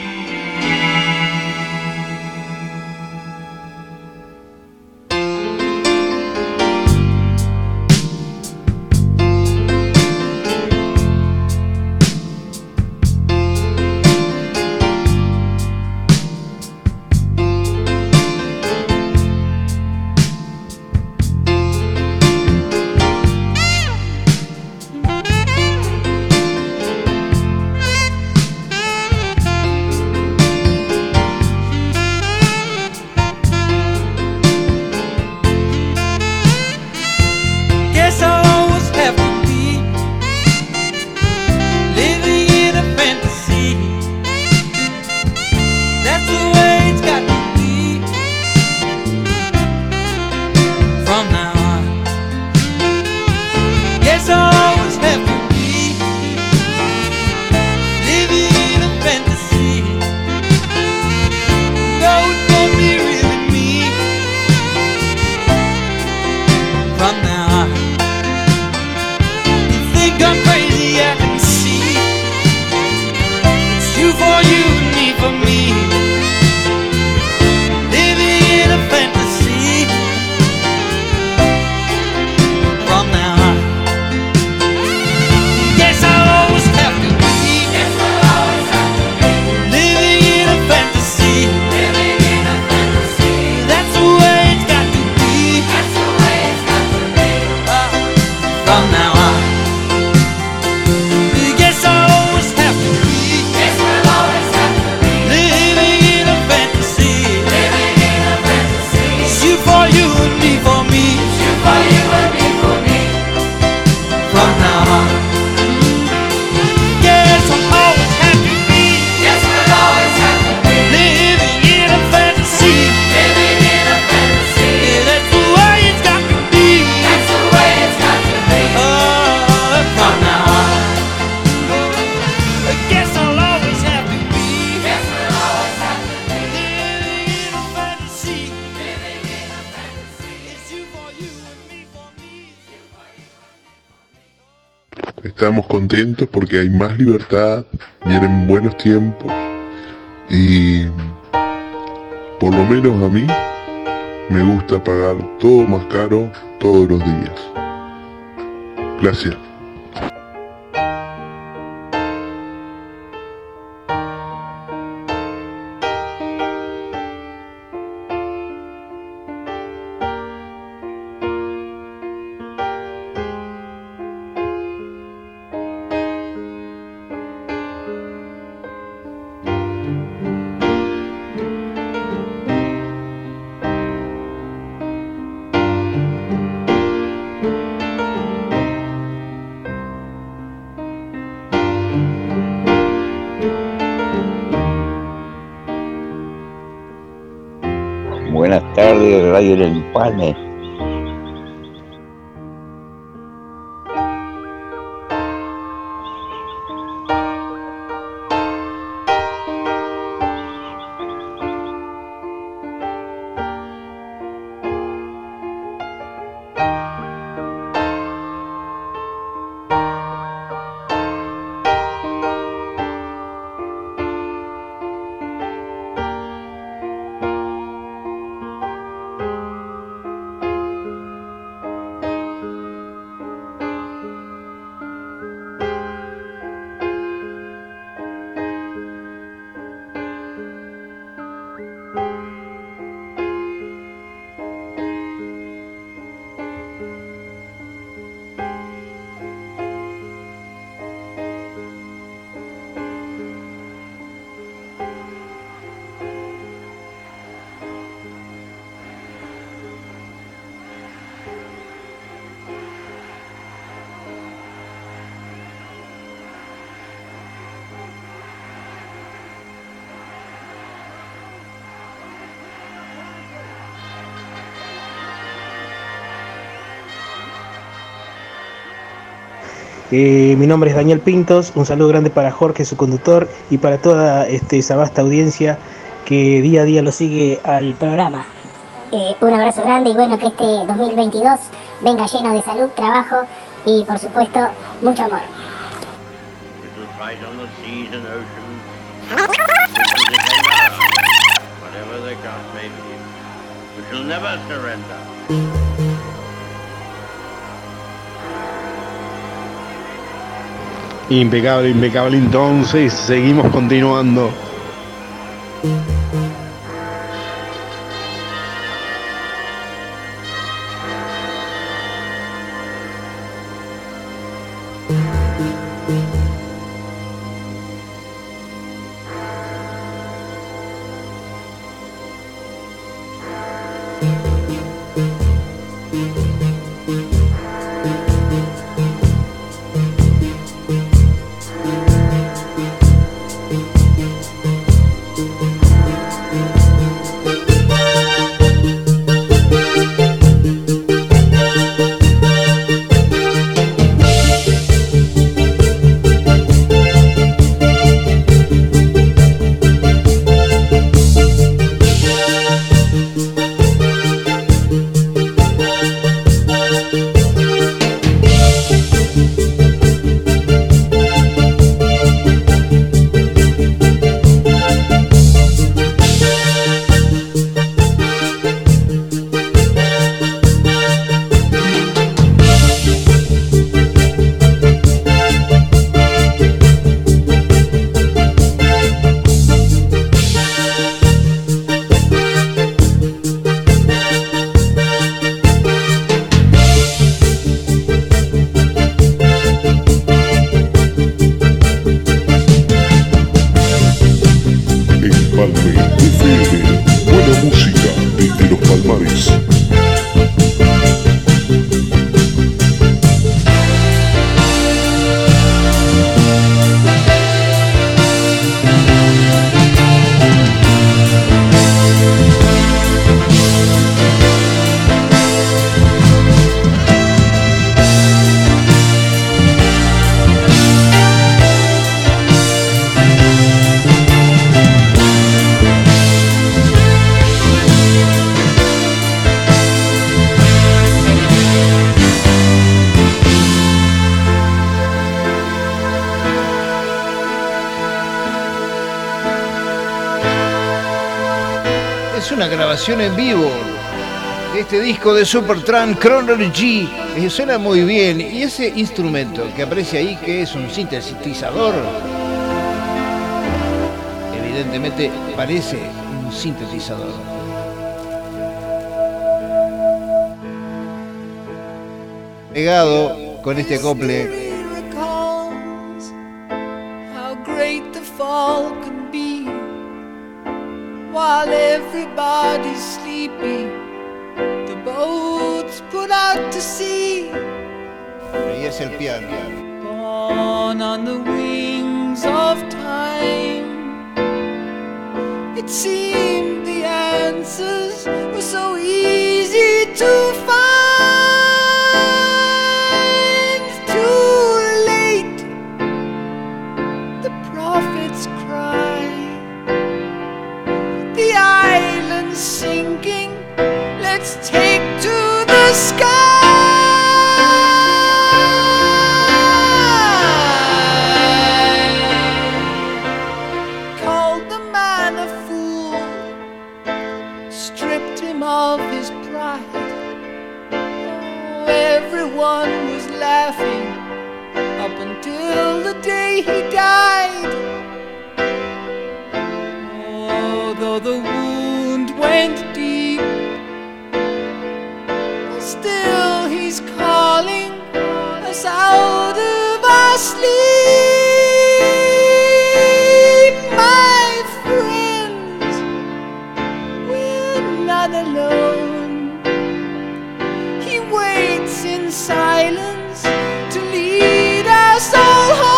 estamos contentos porque hay más libertad, vienen buenos tiempos y por lo menos a mí me gusta pagar todo más caro todos los días. Gracias. Buenas tardes, Radio El Empalme. Mi nombre es Daniel Pintos, un saludo grande para Jorge, su conductor, y para toda esa vasta audiencia que día a día lo sigue al programa. Un abrazo grande y bueno, que este 2022 venga lleno de salud, trabajo y por supuesto mucho amor. Impecable, impecable. Entonces seguimos continuando. es una grabación en vivo de este disco de Supertramp, Chronology. Suena muy bien. Y ese instrumento que aparece ahí, que es un sintetizador, evidentemente parece un sintetizador. Pegado con este acople. How great the fall can be while everybody's sleeping. The boats put out to sea. Ahí es el piano. Born on the wings of time. It seemed the answers were so easy to find. Sinking, let's take to the sky. Called the man a fool, stripped him of his pride. Oh, everyone was laughing up until the day he died. Oh, though the went deep, still he's calling us out of our sleep. My friends, we're not alone. He waits in silence to lead us all home.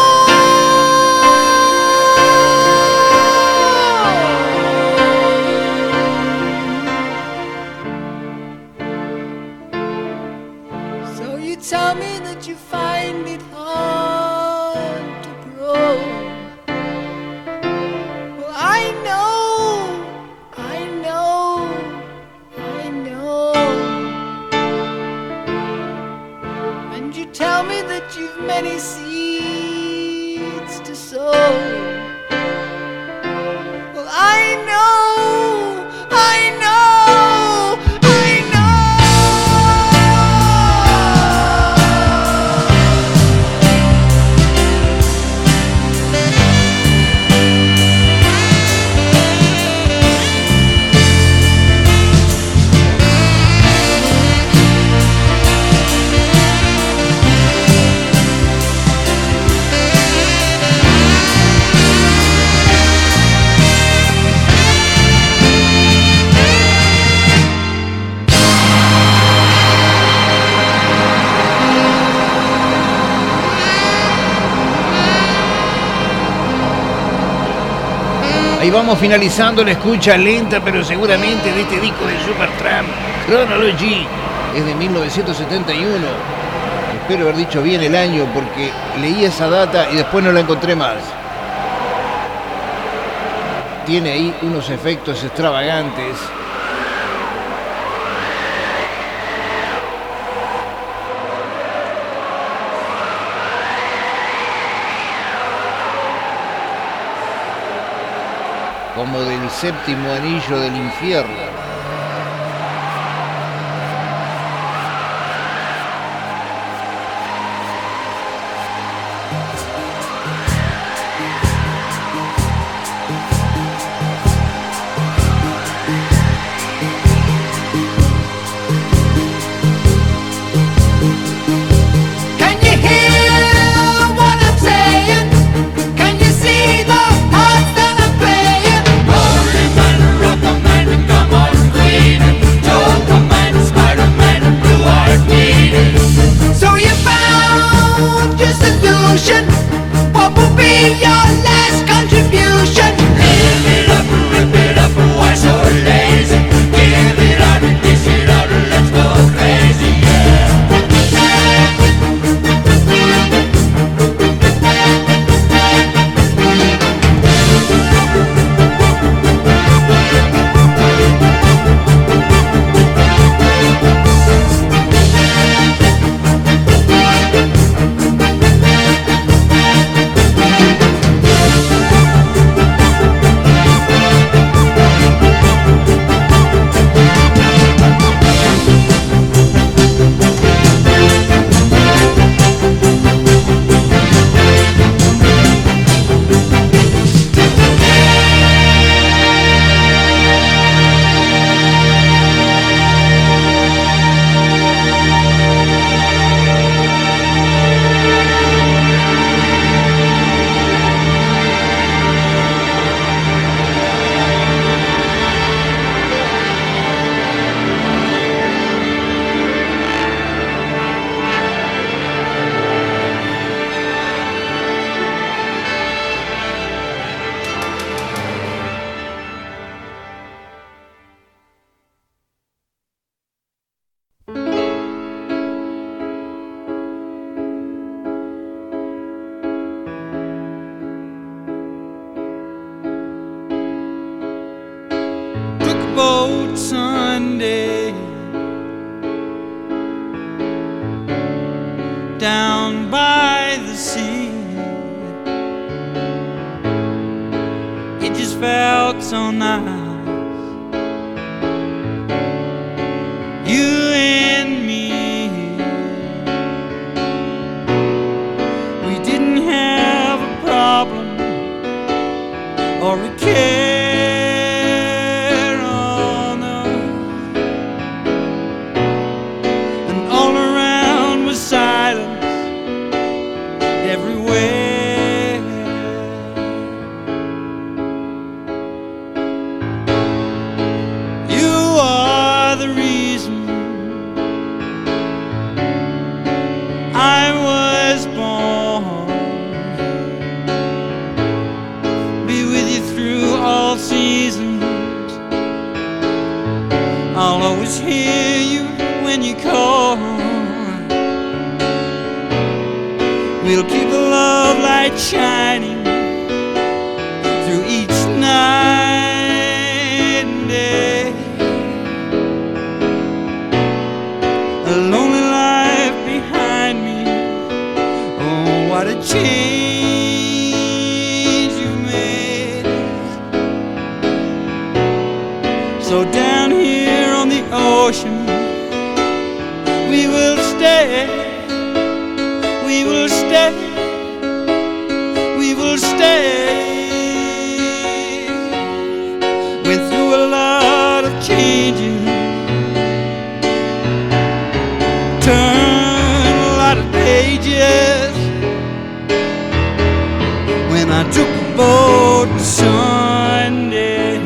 Tell me that you find it hard to grow. Well, I know. And you tell me that you've many seeds to sow. Well, I know. Ahí vamos finalizando la escucha lenta pero seguramente de este disco de Supertramp, Chronology, es de 1971. Espero haber dicho bien el año porque leí esa data y después no la encontré más. Tiene ahí unos efectos extravagantes. Como del séptimo anillo del infierno. Come on. boat Sunday down by the sea. It just felt so nice, you and me. We didn't have a problem or a care on us, and all around was silence everywhere. You are the reason I was born. Be with you through all seasons. I'll always hear you when you call. We'll keep the love light shining through each night and day. A lonely life behind me. Oh, what a change you've made. So down here on the ocean, we will stay. We will stay. We will stay. Went through a lot of changes, turned a lot of pages when I took a boat Sunday.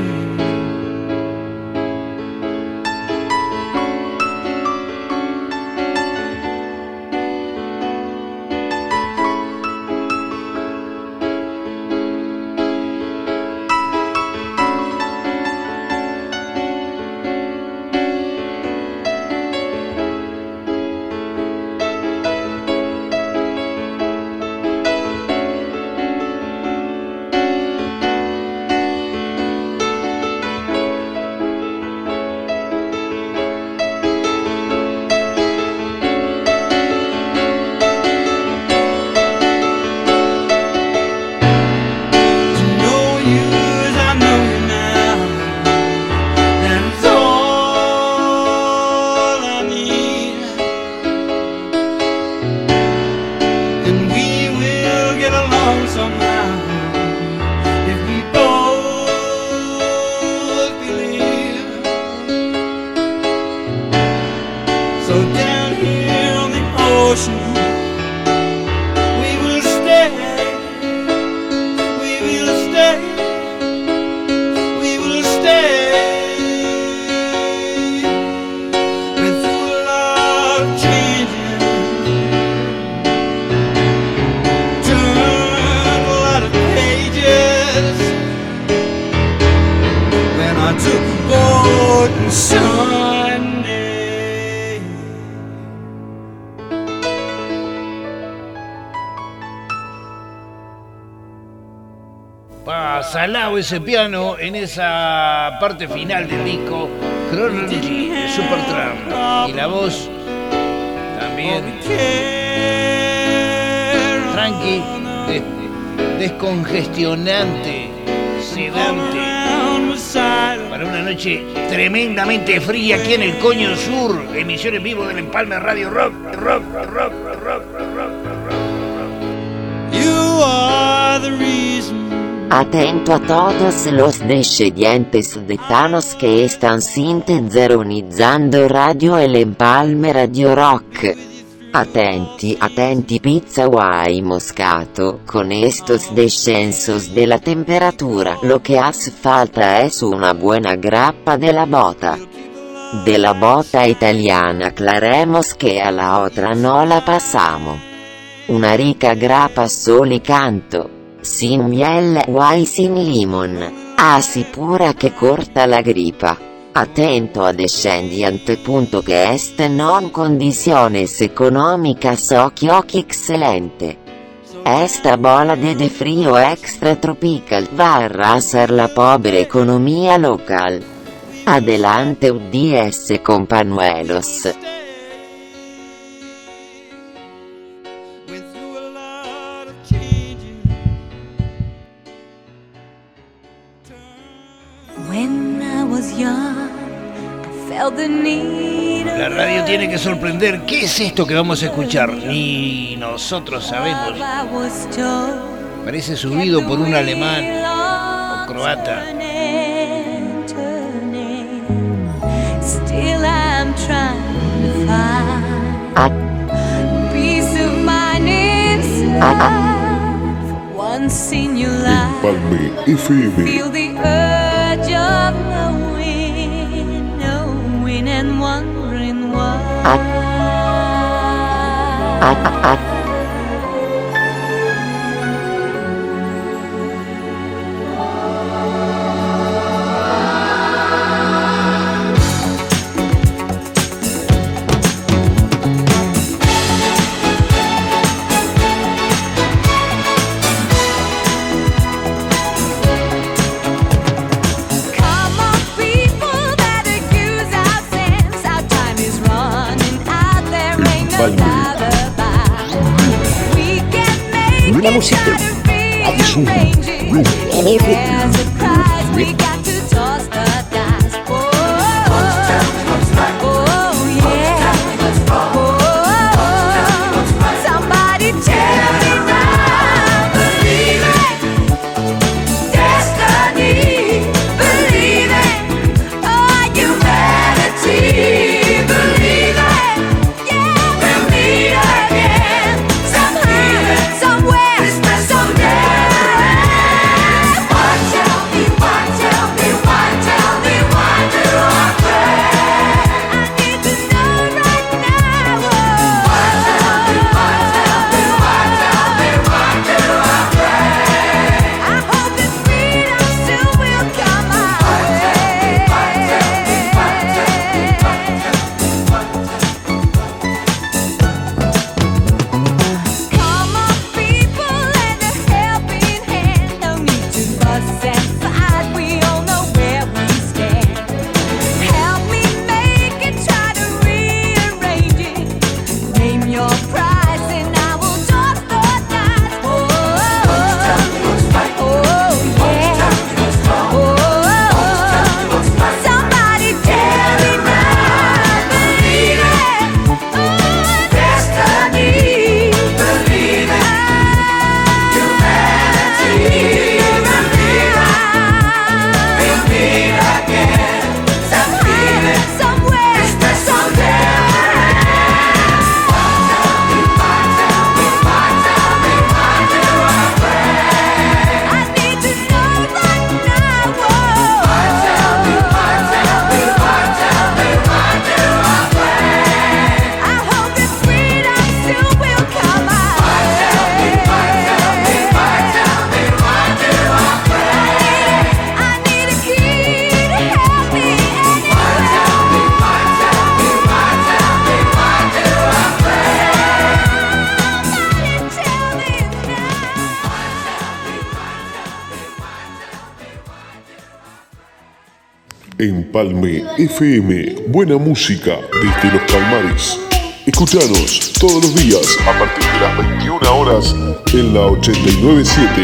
Salado ese piano en esa parte final del disco Chronology de Supertramp, y la voz también tranqui, descongestionante, sedante, para una noche tremendamente fría aquí en el Coño Sur, emisión en vivo del Empalme Radio Rock. You are the reason. Atento a todos los descendientes de Thanos que están sintonizando Radio El Empalme Radio Rock. Atenti, atenti pizza Hawaii Moscato, con estos descensos de la temperatura lo que hace falta es una buena grappa de la bota. De la bota italiana aclaremos que a la otra no la pasamos. Una rica grappa solo y canto. Sin miel o sin limon, así pura que corta la gripa. Atento a descendiente. Que este non condiciones económicas occhi excelente. Esta bola de frío extra tropical va a arrasar la pobre economía local. Adelante UDS compañeros. When I was young, I felt the need of La radio tiene que sorprender. ¿Qué es esto que vamos a escuchar? Ni nosotros sabemos. I was told. Parece subido por un alemán o croata. Still I'm trying to find peace of mind inside. For once in your life, Empalme FM. feel the urge of knowing and wondering why. Buena música. Radio Zoom. Empalme FM, buena música desde los Palmares. Escuchanos todos los días a partir de las 21 horas en la 89.7.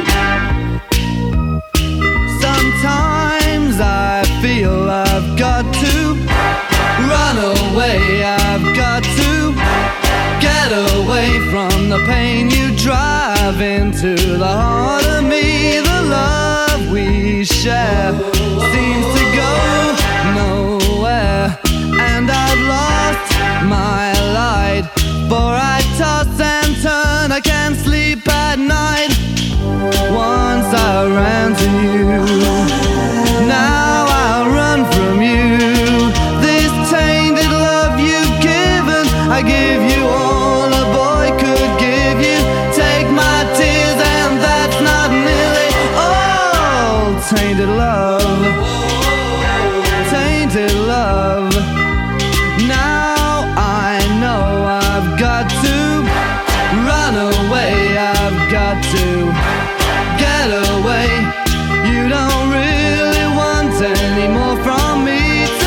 Sometimes I feel I've got to run away, I've got to get away from the pain you drive into the heart of me. The love we share seems to go nowhere, and I've lost my light, for I toss and turn, I can't sleep at night. Once I ran to you, now I'll run from you. This tainted love you've given, I give you all a boy could give you. Take my tears and that's not nearly all. Tainted love, tainted love. Now I know I've got to run away, I've got to get away. You don't really want any more from me.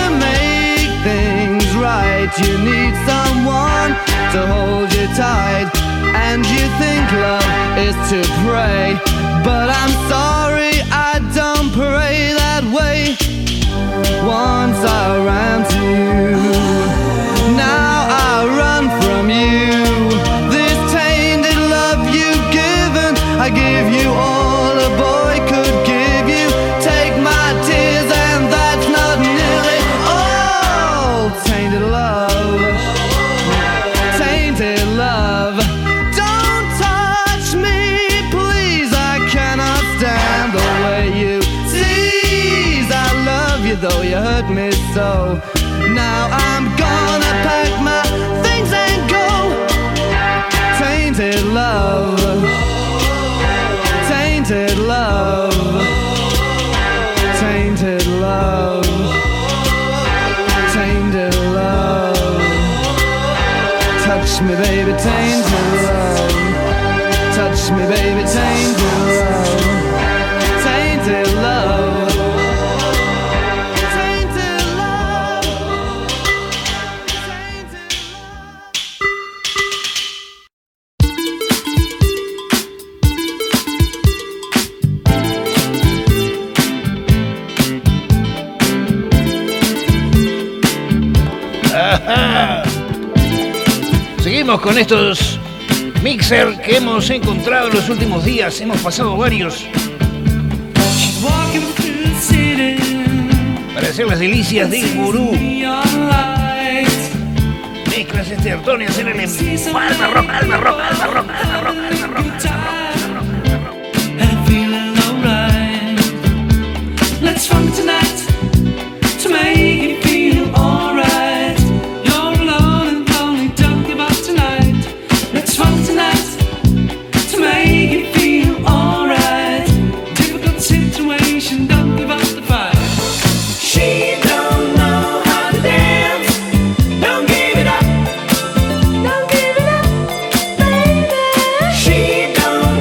night you need someone to hold you tight, and you think love is to pray, but I'm sorry, I don't pray that way. Once I ran to you, now I run from you. This tainted love you've given, I give you all a boy could give you. Take my tears and that's not nearly all. Tainted love, tainted love. Don't touch me, please, I cannot stand the way you tease. I love you though you hurt me so. Now I'm gonna pack my things and go. Tainted love, tainted love, tainted love, tainted love. Touch me baby, tainted love. Touch me baby, tainted love. Tainted love. Seguimos con estos mixer que hemos encontrado en los últimos días. Hemos pasado varios para hacer las delicias del gurú. Mezclas estertóneas en el alma rock, alma rock, alma rock, alma rock, alma rock, alma rock. Let's funk tonight to make it feel alright. You're alone and lonely, don't give up tonight. Let's funk tonight to make it feel alright. Difficult situation, don't give up the fight. She don't know how to dance. Don't give it up. Don't give it up, baby. She don't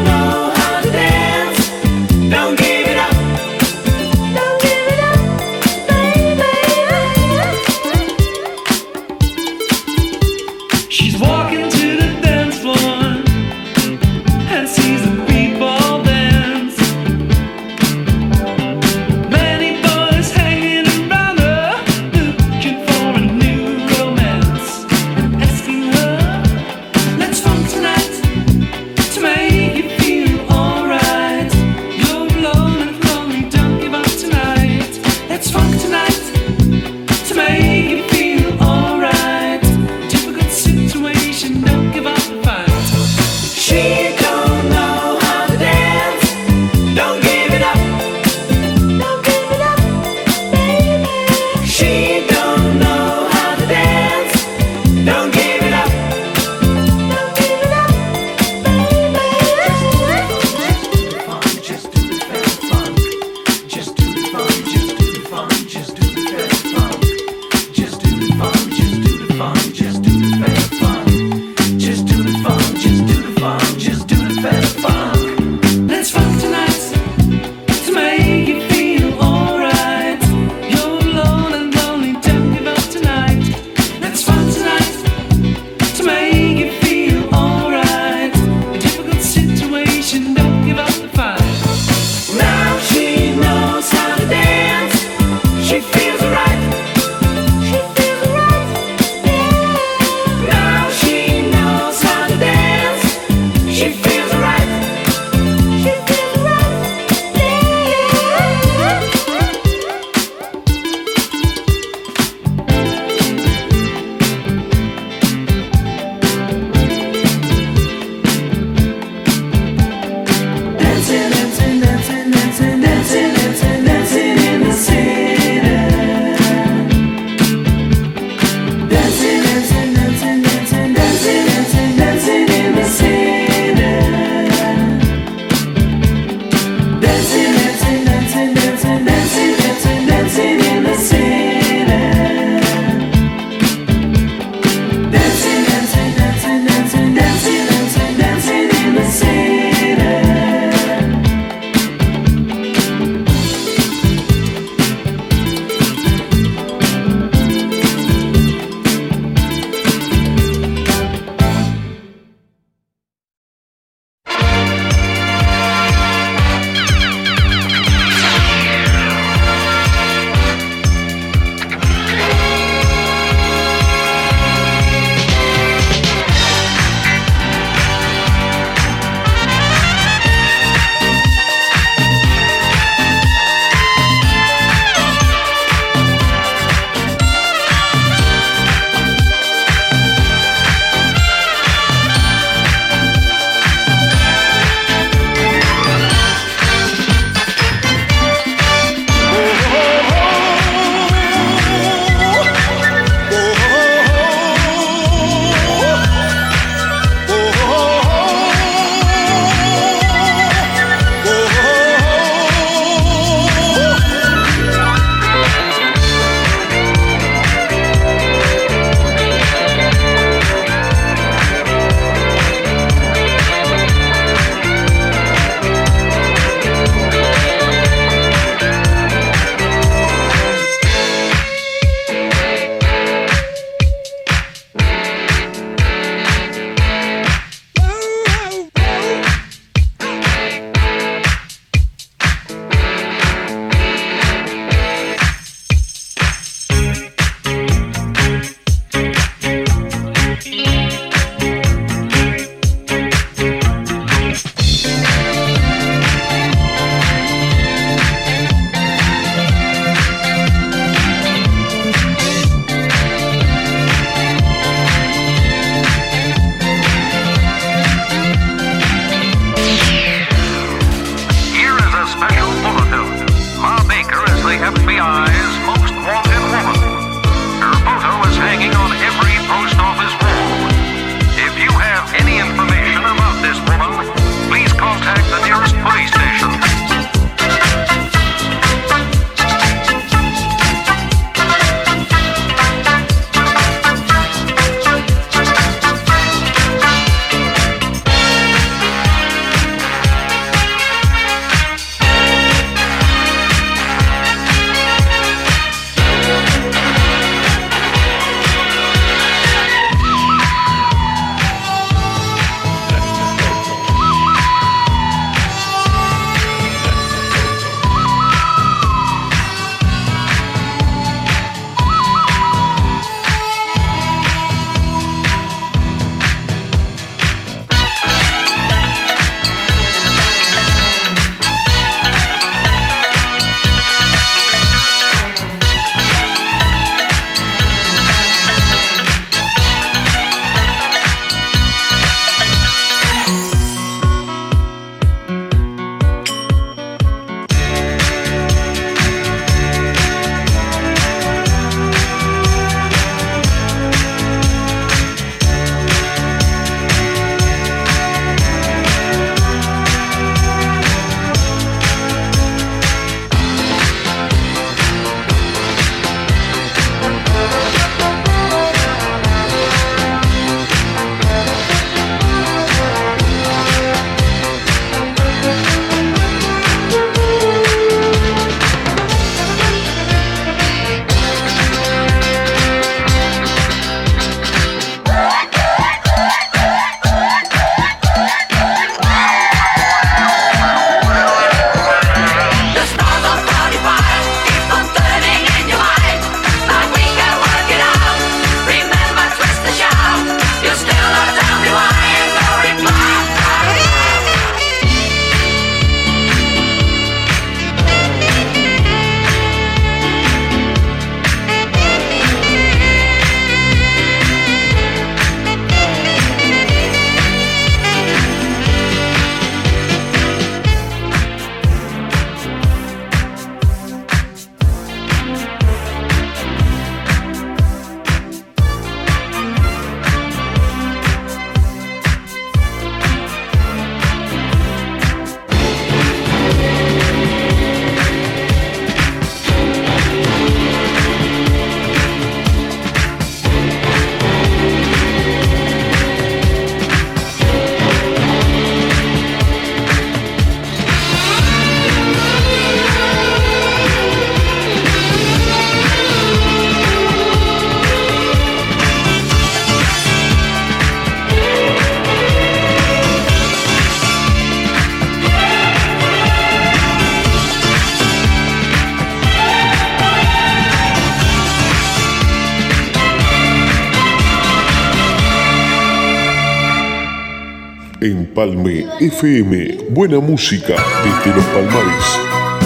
Empalme FM, buena música desde los Palmares.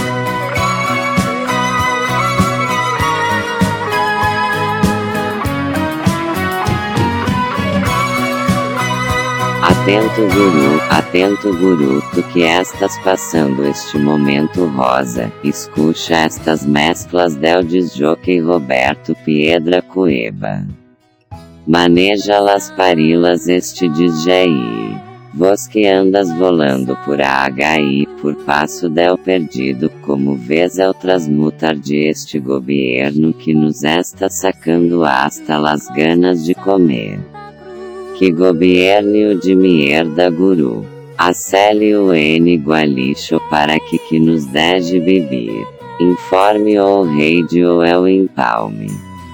Atento guru, tu que estás passando este momento rosa, escucha estas mezclas del disjockey Roberto Piedra Cueva. Maneja las parilas este DJ. Vos que andas volando por AHI, por Passo del Perdido, como vês el transmutar de este governo que nos está sacando hasta las ganas de comer. Que governo de mierda guru. Acele o N igualixo para que nos deje beber. Informe ou radio el empalme.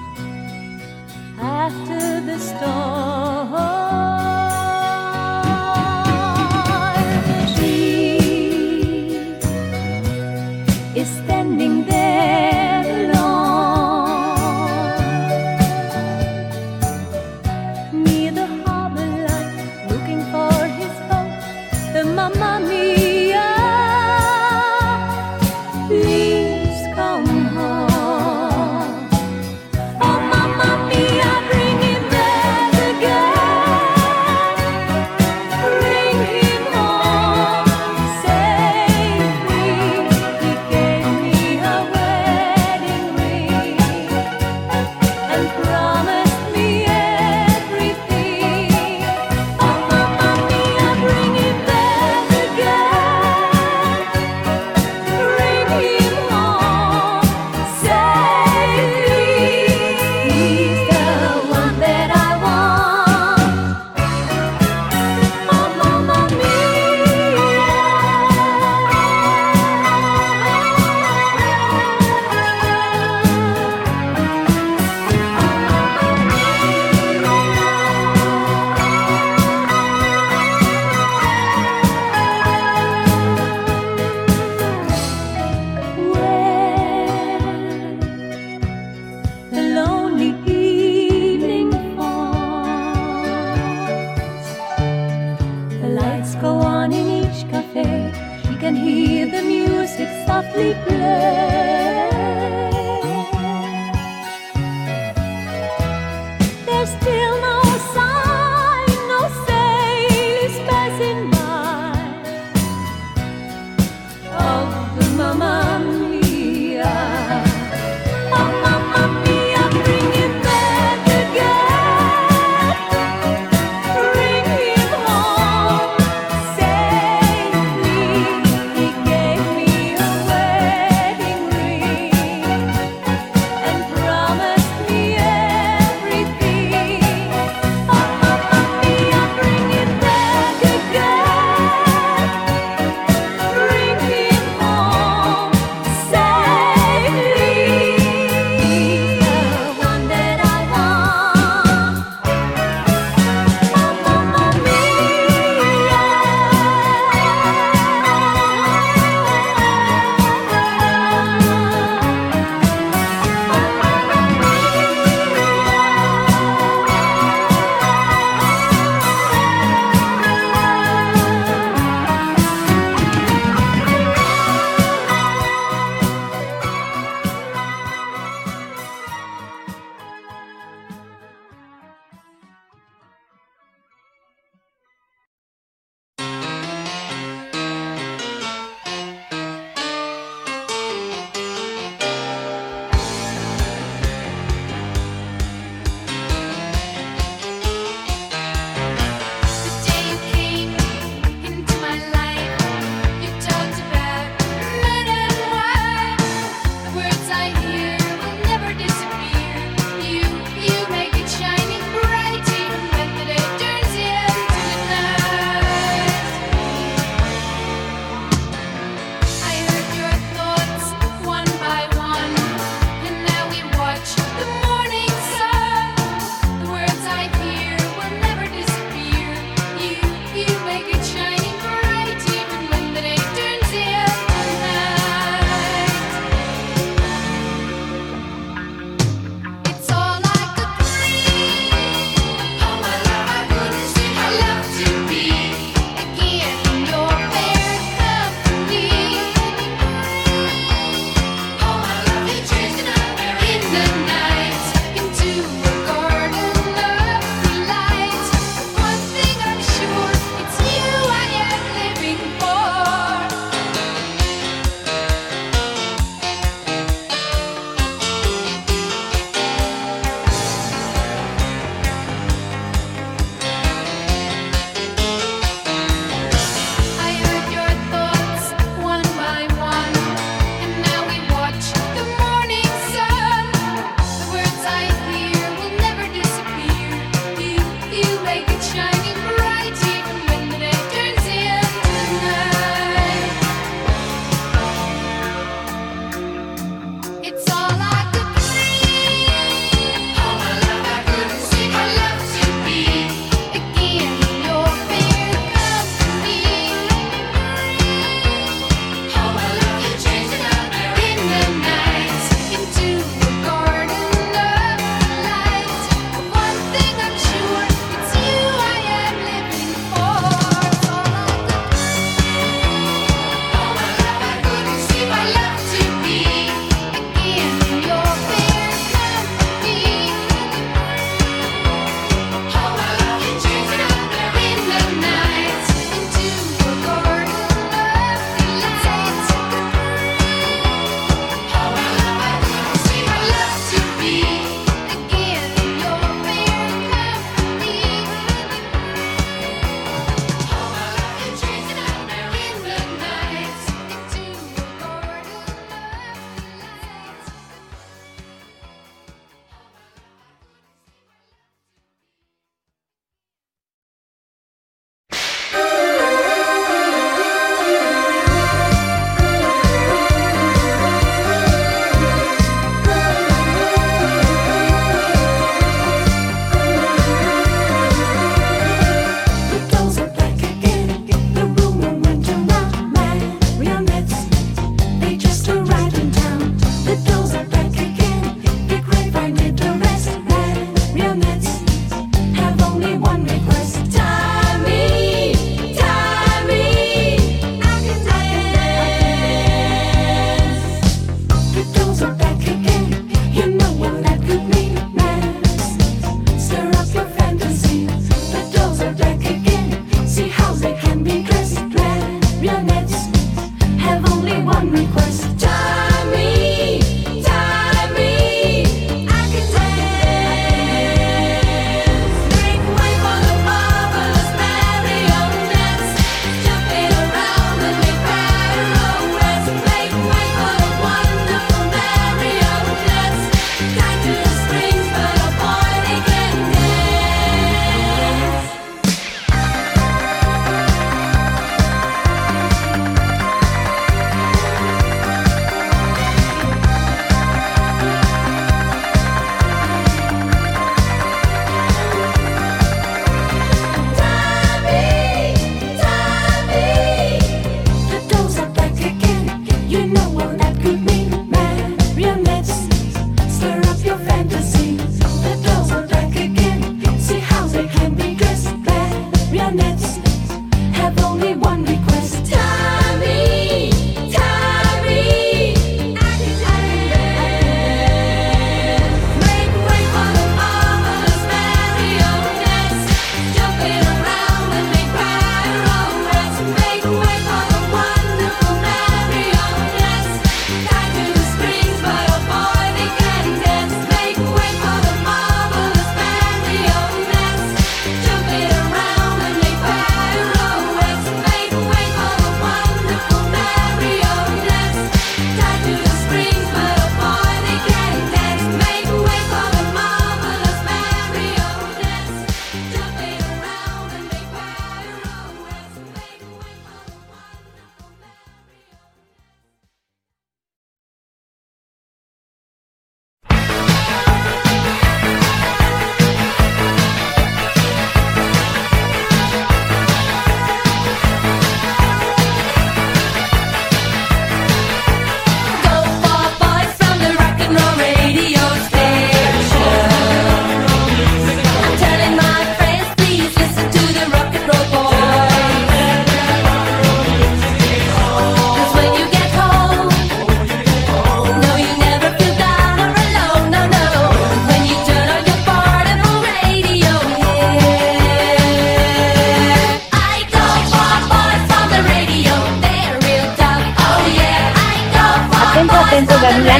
After the storm, she is standing there alone near the harbor line, looking for his boat. The Mamma Mia, please come home. Oh, Mamma Mia, bring him back again. Bring him home safely. He gave me a wedding ring and promised me everything. Oh, Mamma Mia, bring him back again. Bring him home safely. He's the one that I want. Oh, Mamma the lonely evening falls. The lights go on in each cafe. She can hear the music softly play. There's still no sign, no sail is passing by of the Mamma Mia. Oh, Mamma Mia, bring him back again. Bring him home safely. He gave me a wedding ring and promised me everything.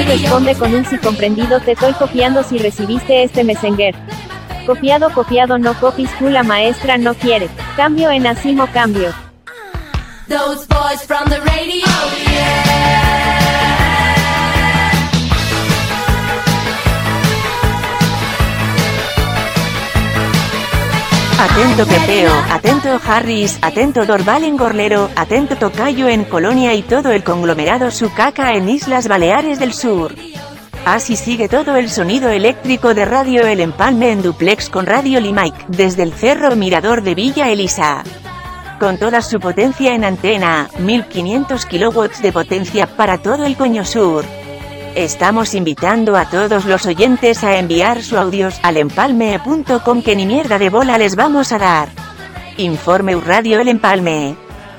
responde con un sí comprendido. Te estoy copiando si recibiste este messenger. Copiado, no copies, tú la maestra no quiere. Cambio en Asimo, cambio. Those boys from the radio, yeah. Atento Pepeo, atento Harris, atento Dorval en Gorlero, atento Tocayo en Colonia y todo el conglomerado Sucaca en Islas Baleares del Sur. Así sigue todo el sonido eléctrico de Radio El Empalme en duplex con Radio Limaic, desde el Cerro Mirador de Villa Elisa. Con toda su potencia en antena, 1500 kilowatts de potencia para todo el Coño Sur. Estamos invitando a todos los oyentes a enviar sus audios al empalme.com que ni mierda de bola les vamos a dar. Informe Radio El Empalme.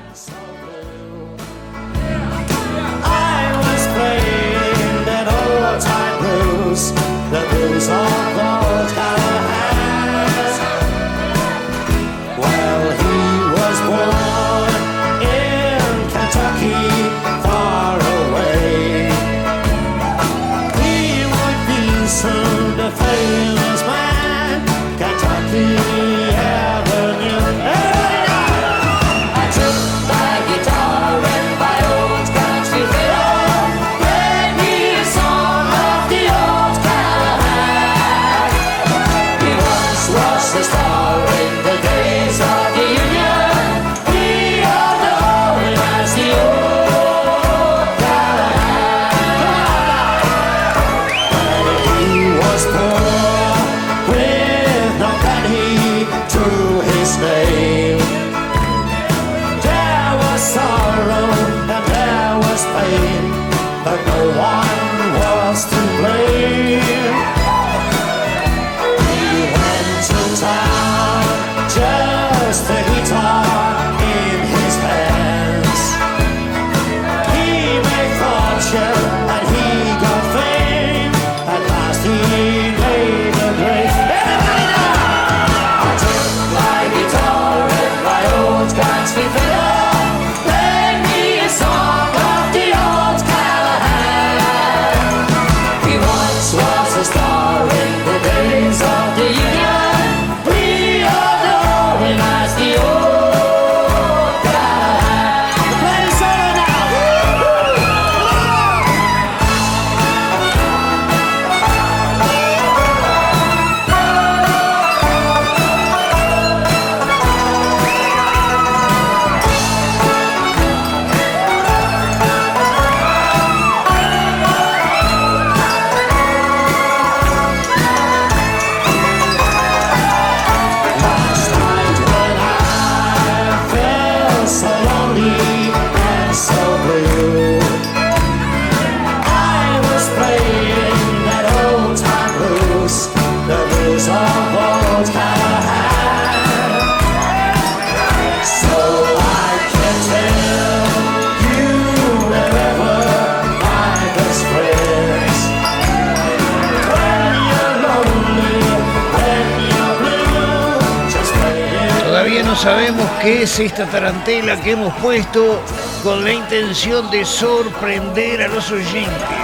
Sabemos qué es esta tarantela que hemos puesto con la intención de sorprender a los oyentes.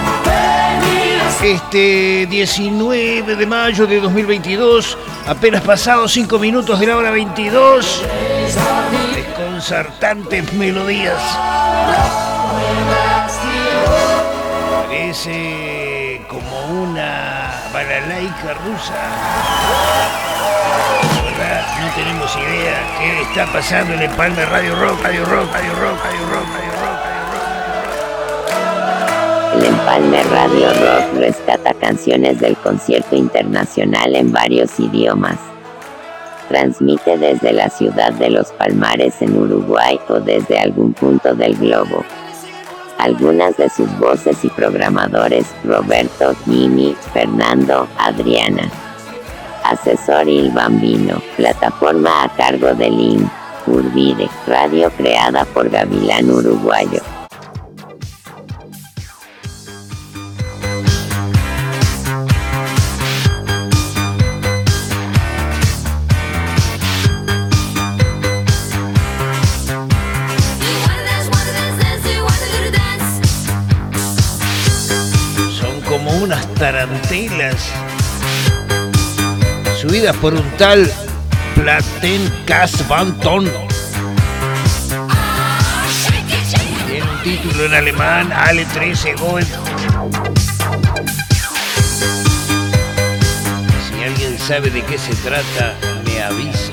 Este 19 de mayo de 2022, apenas pasados 5 minutos de la hora 22, desconcertantes melodías. Parece como una balalaica rusa. No tenemos idea qué está pasando en el Empalme Radio Rock, Radio Rock, Radio Rock, Radio Rock, Radio Rock, Radio Rock. El Empalme Radio Rock rescata canciones del concierto internacional en varios idiomas. Transmite desde la ciudad de Los Palmares en Uruguay o desde algún punto del globo. Algunas de sus voces y programadores: Roberto, Mimi, Fernando, Adriana. Asesor Il Bambino, plataforma a cargo de Link, Urbide, radio creada por Gavilán Uruguayo. tarantelas subidas por un tal Platen Casbanton. Tiene un título en alemán, Ale 13 Gold. Si alguien sabe de qué se trata, me avisa.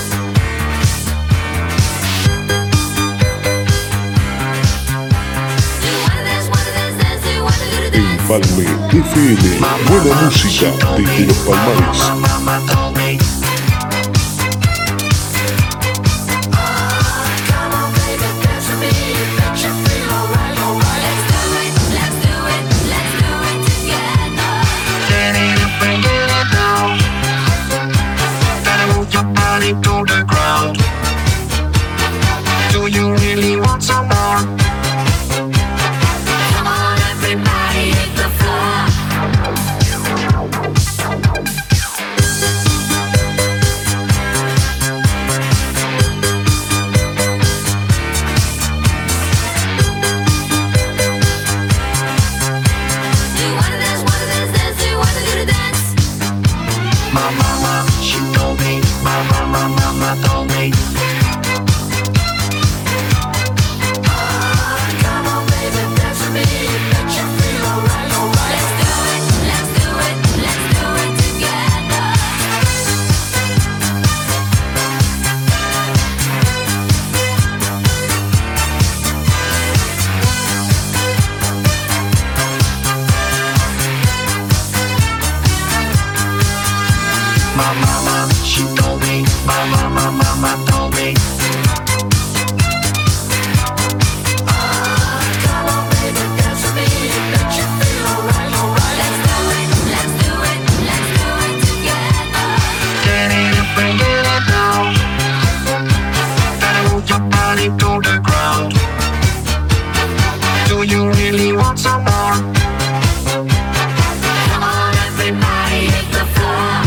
Empalme FM, buena música desde los Palmares. To the ground. Do you really want some more? Come on, everybody, hit the floor. Do you wanna dance, dance? Do you wanna do the dance? My mama, she told me. My mama told me. Come on, baby, dance with me. Make you feel alright, alright. Let's do it, let's do it, let's do it together. My mama, she told me. My mama told me. Come on, baby, dance with me. Make you feel alright, alright. Let's do it, let's do it, let's do it together. Get it up and get it down. Gotta move your body to the ground. Do you really want some more? Come on, everybody, hit the floor.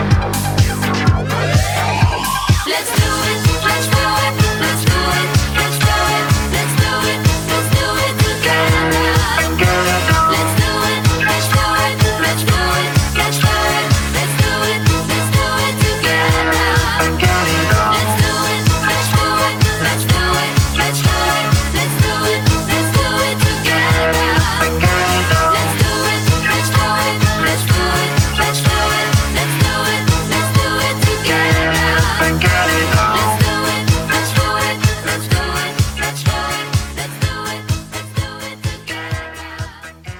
Let's do it, let's do it, let's do it, let's do it, let's do it, let's do it together. Let's do it, let's do it, let's do it, let's do it, let's do it, let's do it together. Let's do it, let's do it, let's do it, let's do it, let's do it, let's do it together. Let's do it, let's do it, let's do it, let's do it, let's do it, let's do it together. Let's do it, let's do it, let's do it, let's do it, let's do it, let's do it together.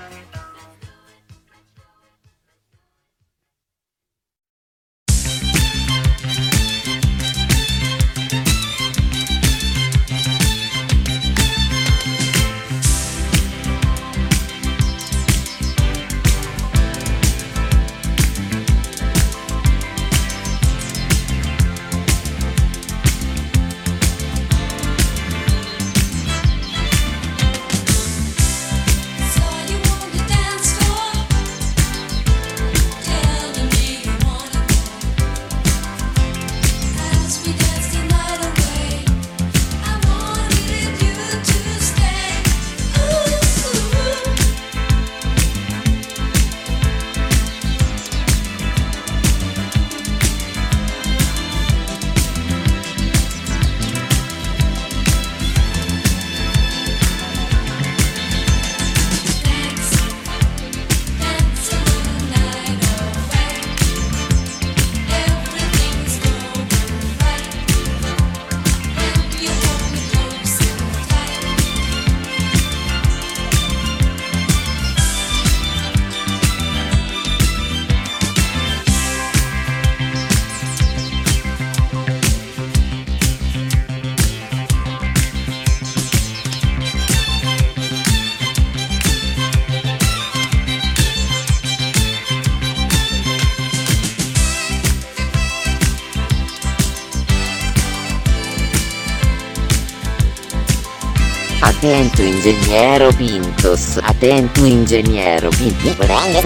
Atento ingegnere Pintos, atento ingegnere Pintos.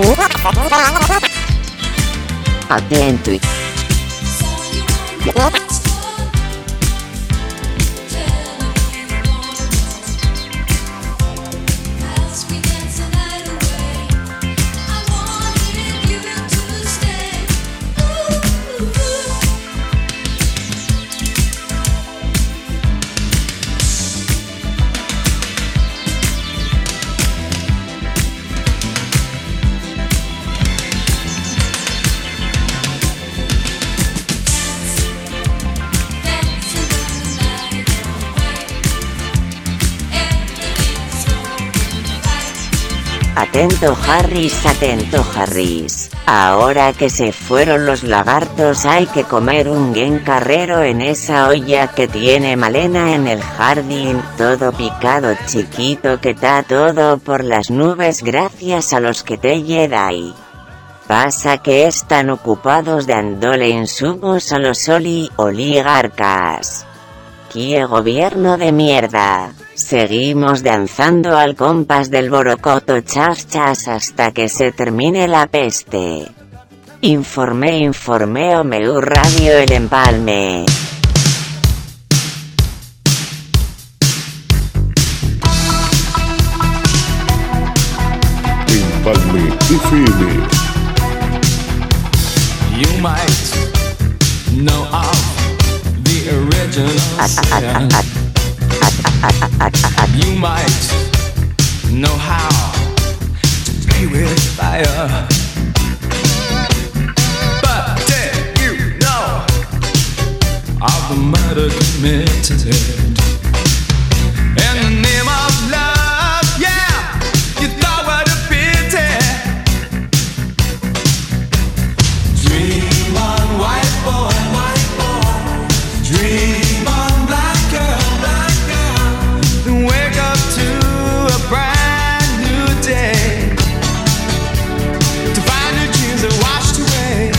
Atento. Atento Harris. Ahora que se fueron los lagartos hay que comer un bien carrero en esa olla que tiene Malena en el jardín, todo picado chiquito que está todo por las nubes gracias a los que te Jedi. Pasa que están ocupados dándole insumos a los oligarcas. ¡Qué gobierno de mierda! Seguimos danzando al compás del borocoto chas hasta que se termine la peste. Informé OMEU Radio El Empalme. Empalme FM. You might know of the original sin. You might know how to play with fire. But did you know of the murder committed in the name of love? Yeah, you thought what a pity. Dream on, white boy, dream on, black girl. Wake up to a brand new day, to find your dreams are washed away.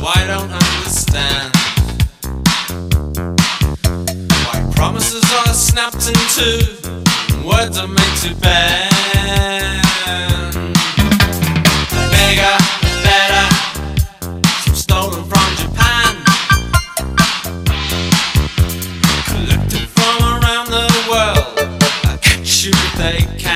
so I don't understand why promises are snapped in two and words are made to bend. Bigger, better, some stolen from Japan, collected from around the world. I catch you if they can.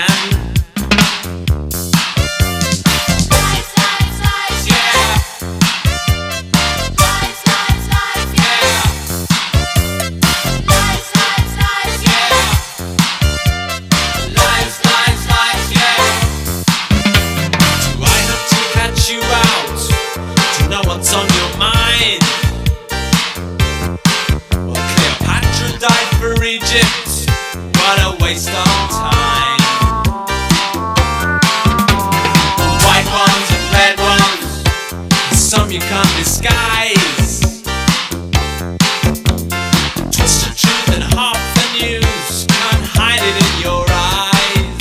Waste of time. White ones and red ones, some you can't disguise. Twist the truth and half the news, can't hide it in your eyes.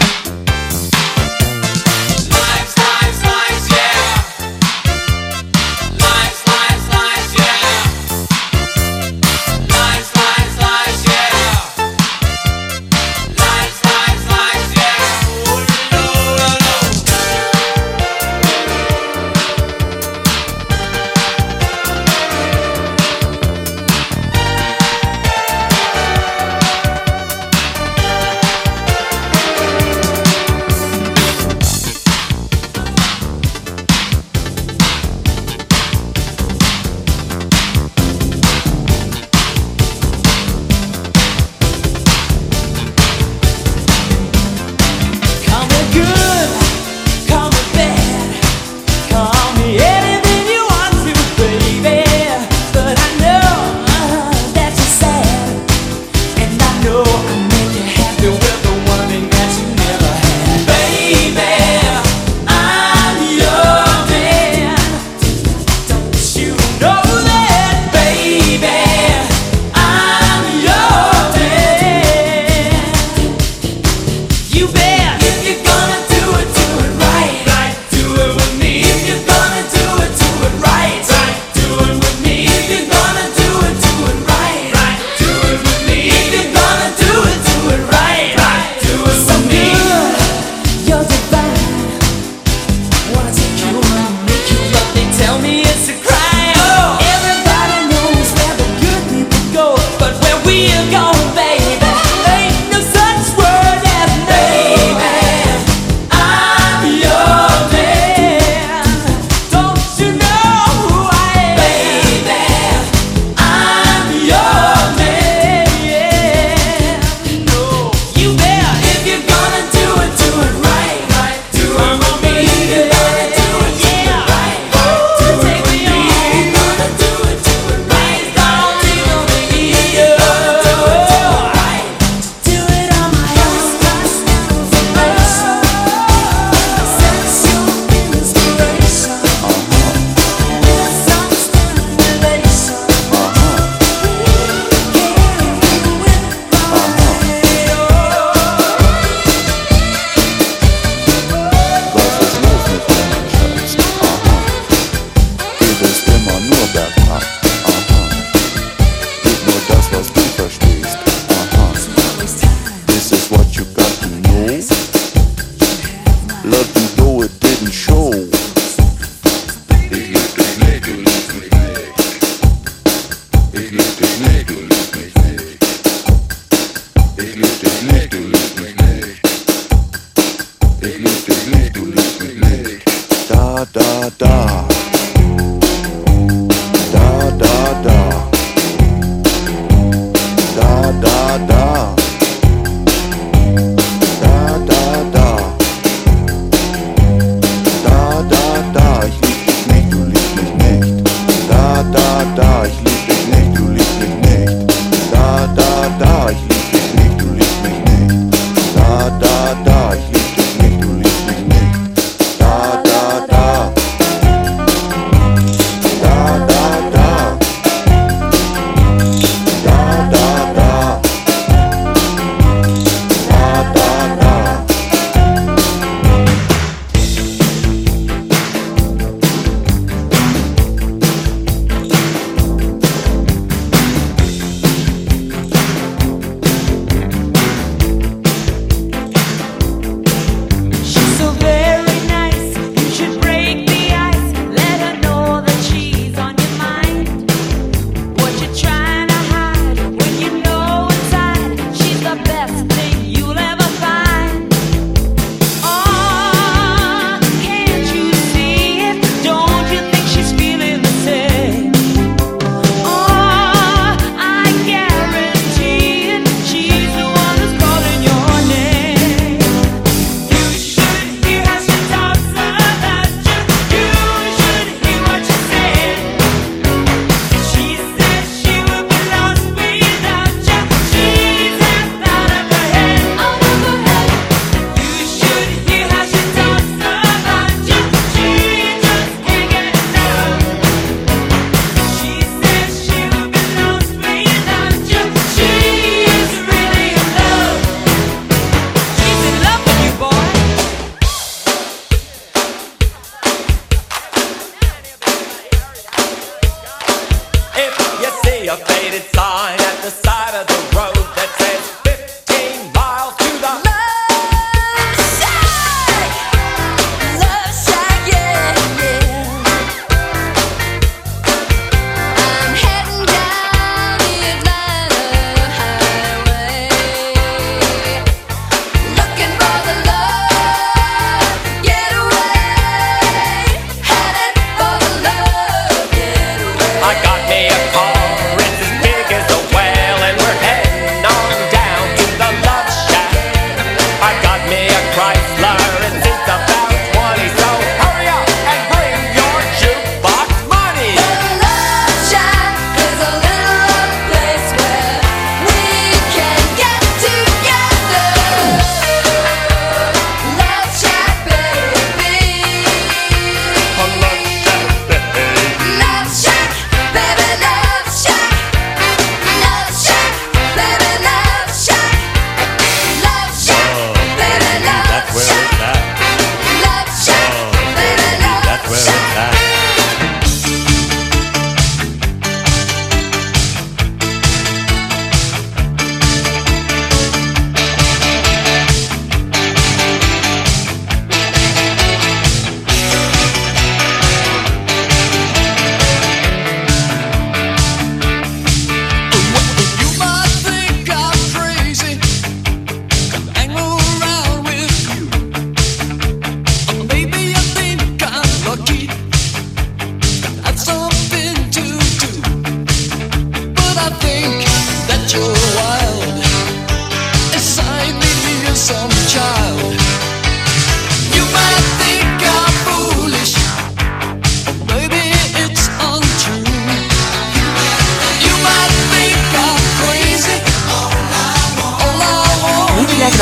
Lives, lives, lives, yeah. Lives, lives, lives, yeah. Lives, lives, lives, yeah.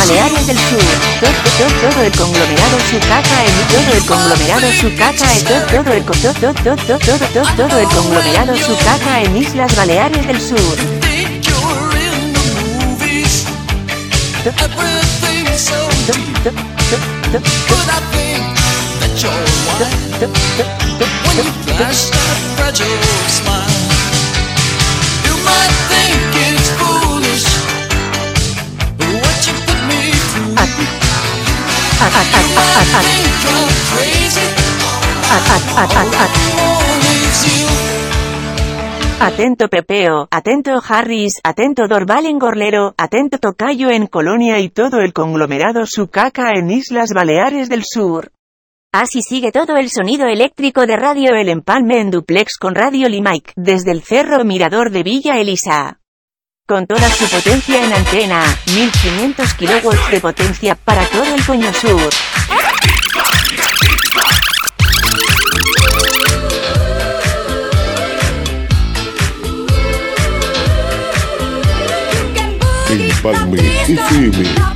Baleares del Sur. Todo el conglomerado su caca en todo el conglomerado su caca en todo el conglomerado su caca en Islas Baleares del Sur. Atento Pepeo, atento Harris, atento Dorval en Gorlero, atento Tocayo en Colonia y todo el conglomerado su caca en Islas Baleares del Sur. Así sigue todo el sonido eléctrico de Radio El Empalme en duplex con Radio Limaic, desde el Cerro Mirador de Villa Elisa. Con toda su potencia en antena, 1500 kW de potencia para todo el Coño Sur. Empalme FM.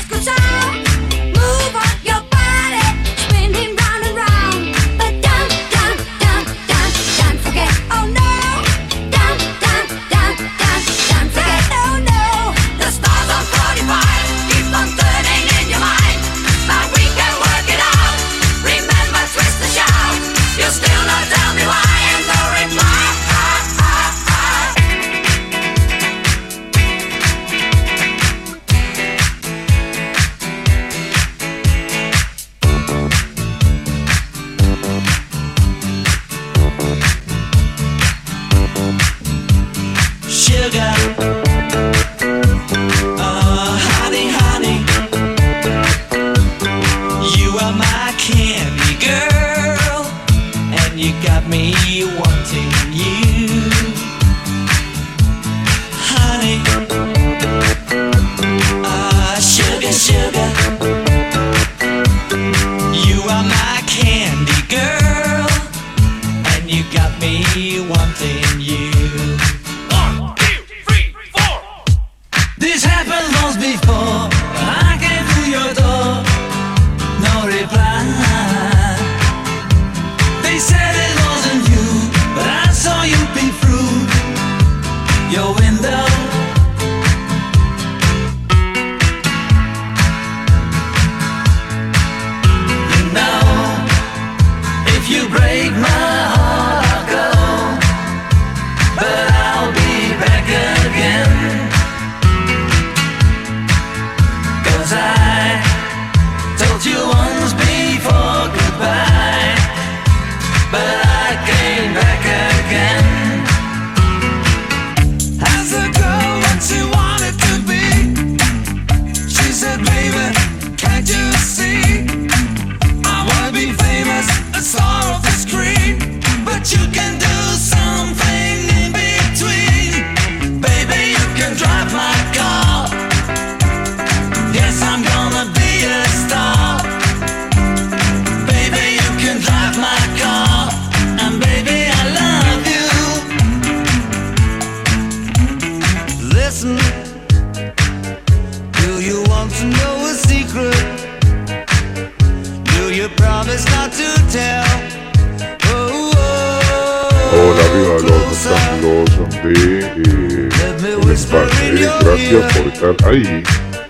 Gracias por estar ahí.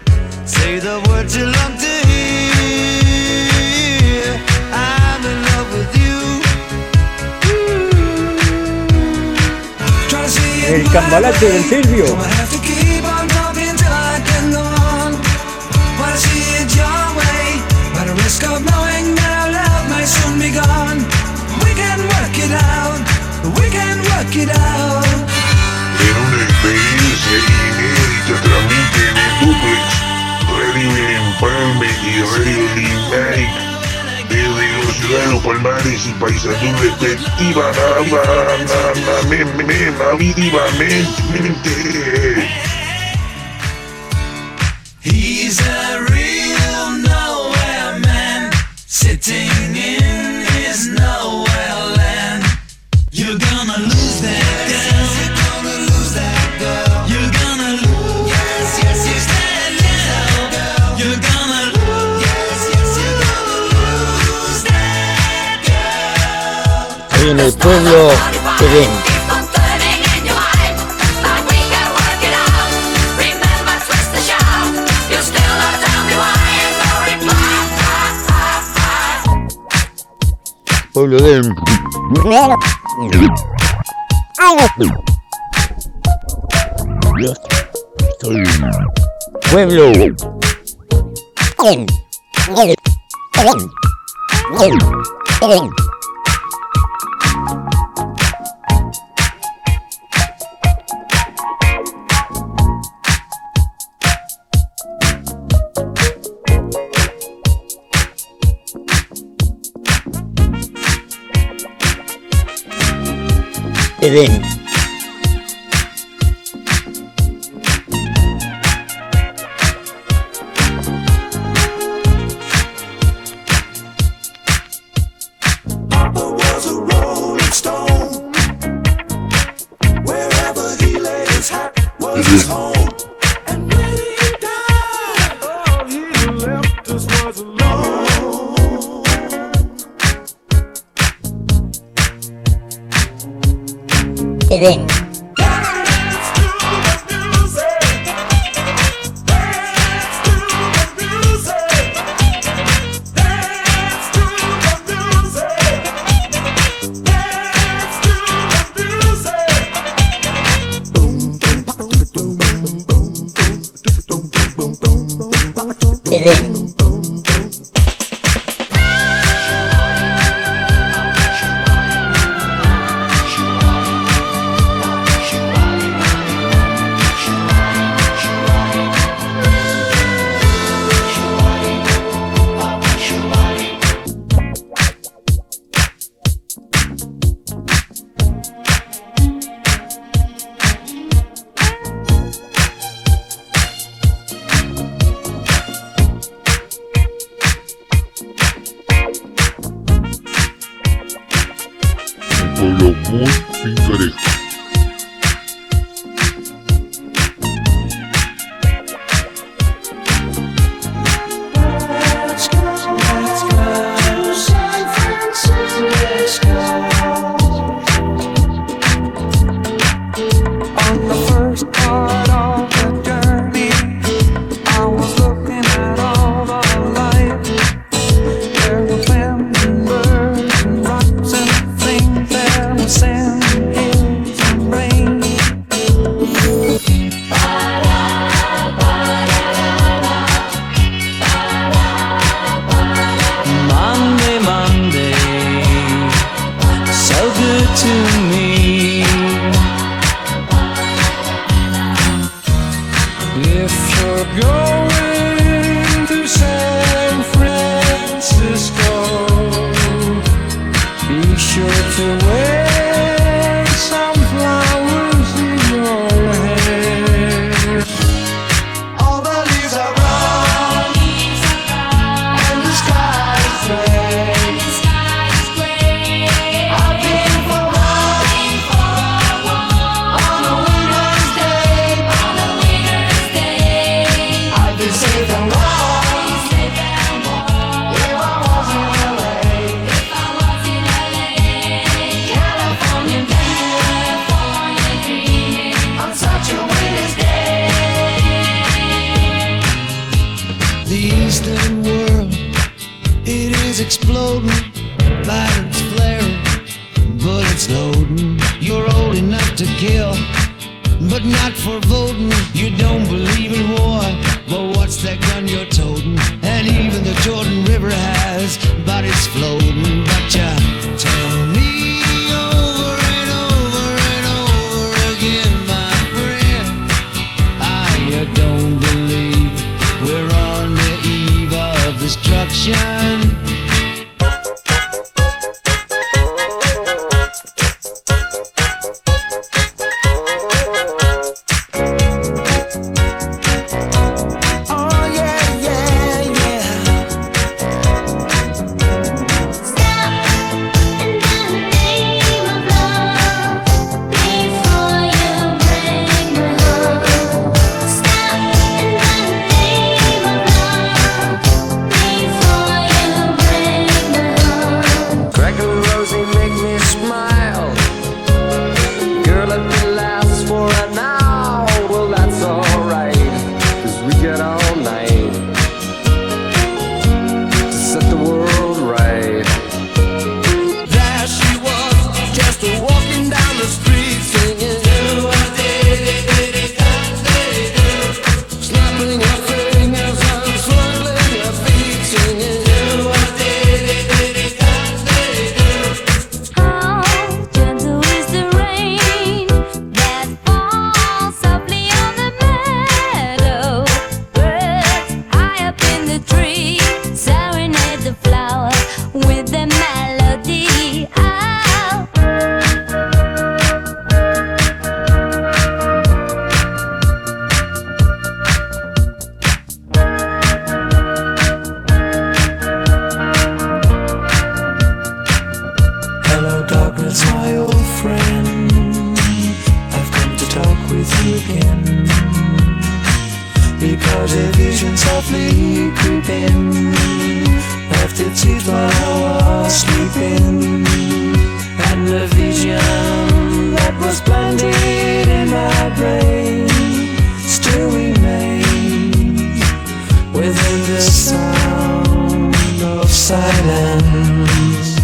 El cambalache del Silvio. En una experiencia inédita transmiten en duplex Radio El Empalme y Radio Limaic desde los ciudadanos Palmares y Paysandú respectivamente. He's a real nowhere man, sitting in his nowhere land. You're gonna lose that girl. You're gonna lose that girl. You're gonna lose. Yes, yes, yes, that girl. el pueblo Edén. Pueblo Edén. Yo estoy... Pueblo Edén. Edén. Edén. Edén. Edén. Pueblo muy pintoresco. On the first part of the journey, I was looking at all the life. There were winds and birds and rocks and things. There was sand, hills and rain. Monday, Monday, so good to me. If you're going to San Francisco, be sure to wear some flowers in your hair. All the leaves are brown and the sky is gray. I've been for a walk on a winter's day. I'd be safe and warm if I was in LA. California dreaming on such a winter's day. The eastern world, it is exploding, violence flaring, bullets loading. You're old enough to kill, but not for voting. You don't believe in war, but what's that gun you're toting? And even the Jordan River has bodies floating. But you tell me over and over and over again, my friend, you don't believe we're on the eve of destruction. Oh yeah, yeah, yeah. Stop and friend. I've come to talk with you again, because a vision softly creep in, left its teeth while I was sleeping. And the vision that was planted in my brain still remains within the sound of silence.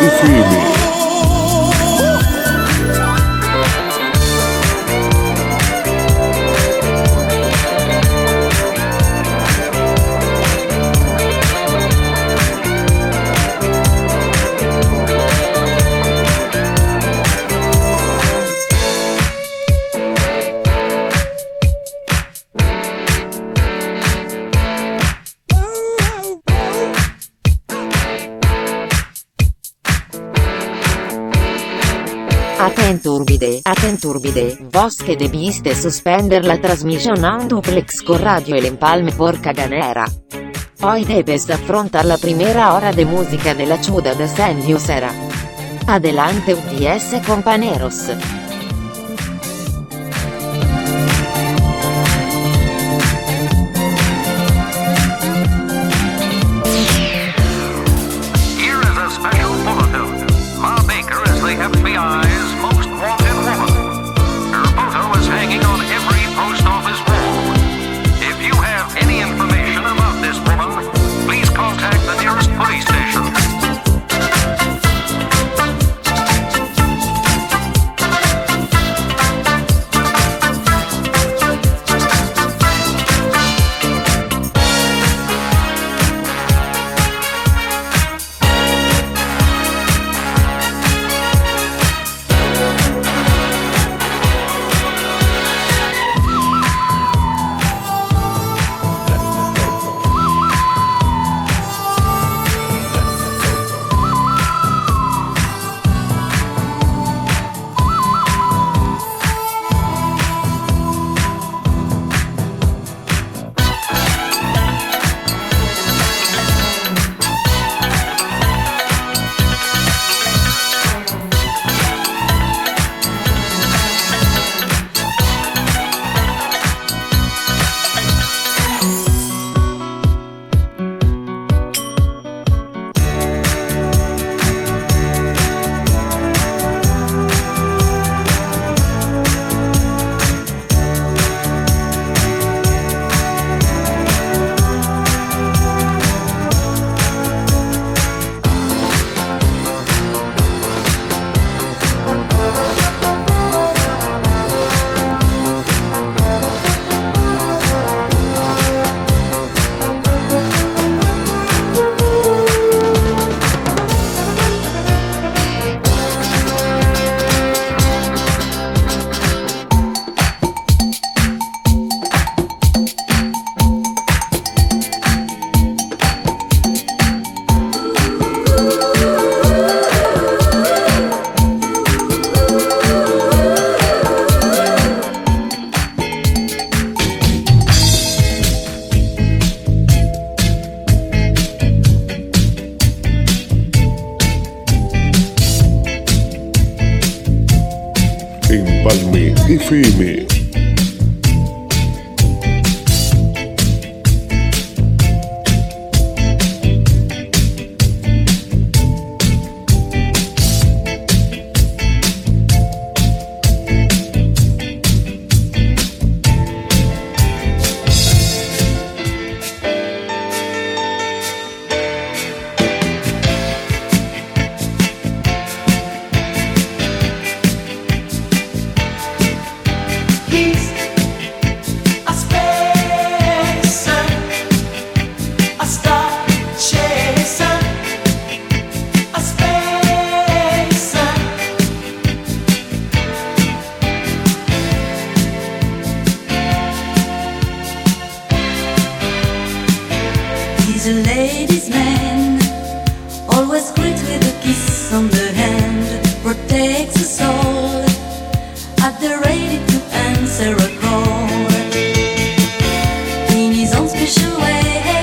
FM. Atenturbide, vos que debiste suspender la transmisión a un duplex con Radio El Empalme por caganera. Hoy debes afrontar la primera hora de música de la chuda de Sandiosera. Adelante UDS compañeros. Here is a special bulletin. Ma Baker is the FBI's most wanted woman. Her photo is hanging on every post office wall. If you have any information about this woman, please contact the nearest police station. Empalme FM. He's a ladies' man, always greet with a kiss on the hand, protects us all, at the ready to answer a call. In his own special way,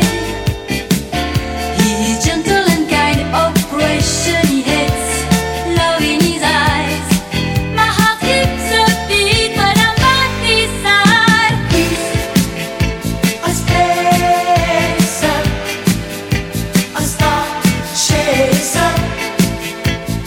he is gentle and kind, operation he hates, love in his eyes. My heart keeps a beat when I'm by his side. He's a spacer, a star chaser,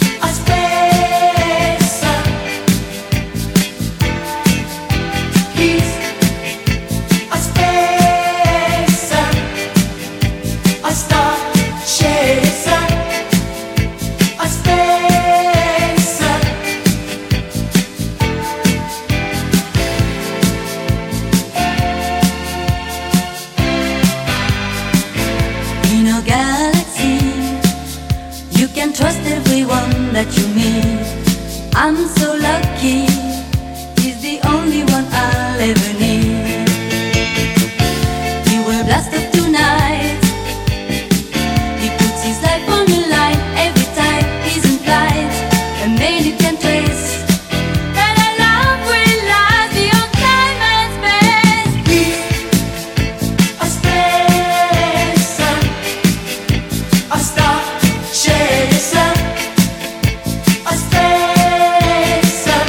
can trust everyone that you meet. I'm so lucky, he's the only one I'll ever need. He will blast up tonight, he puts his life on the line every time he's in flight. And then you can trace that our love will last beyond time and space. He's a spacer, a star chaser, a spacer.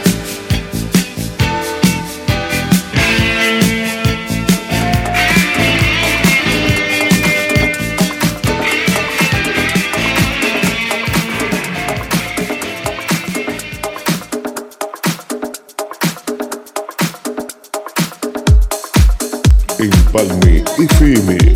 Empalme FM.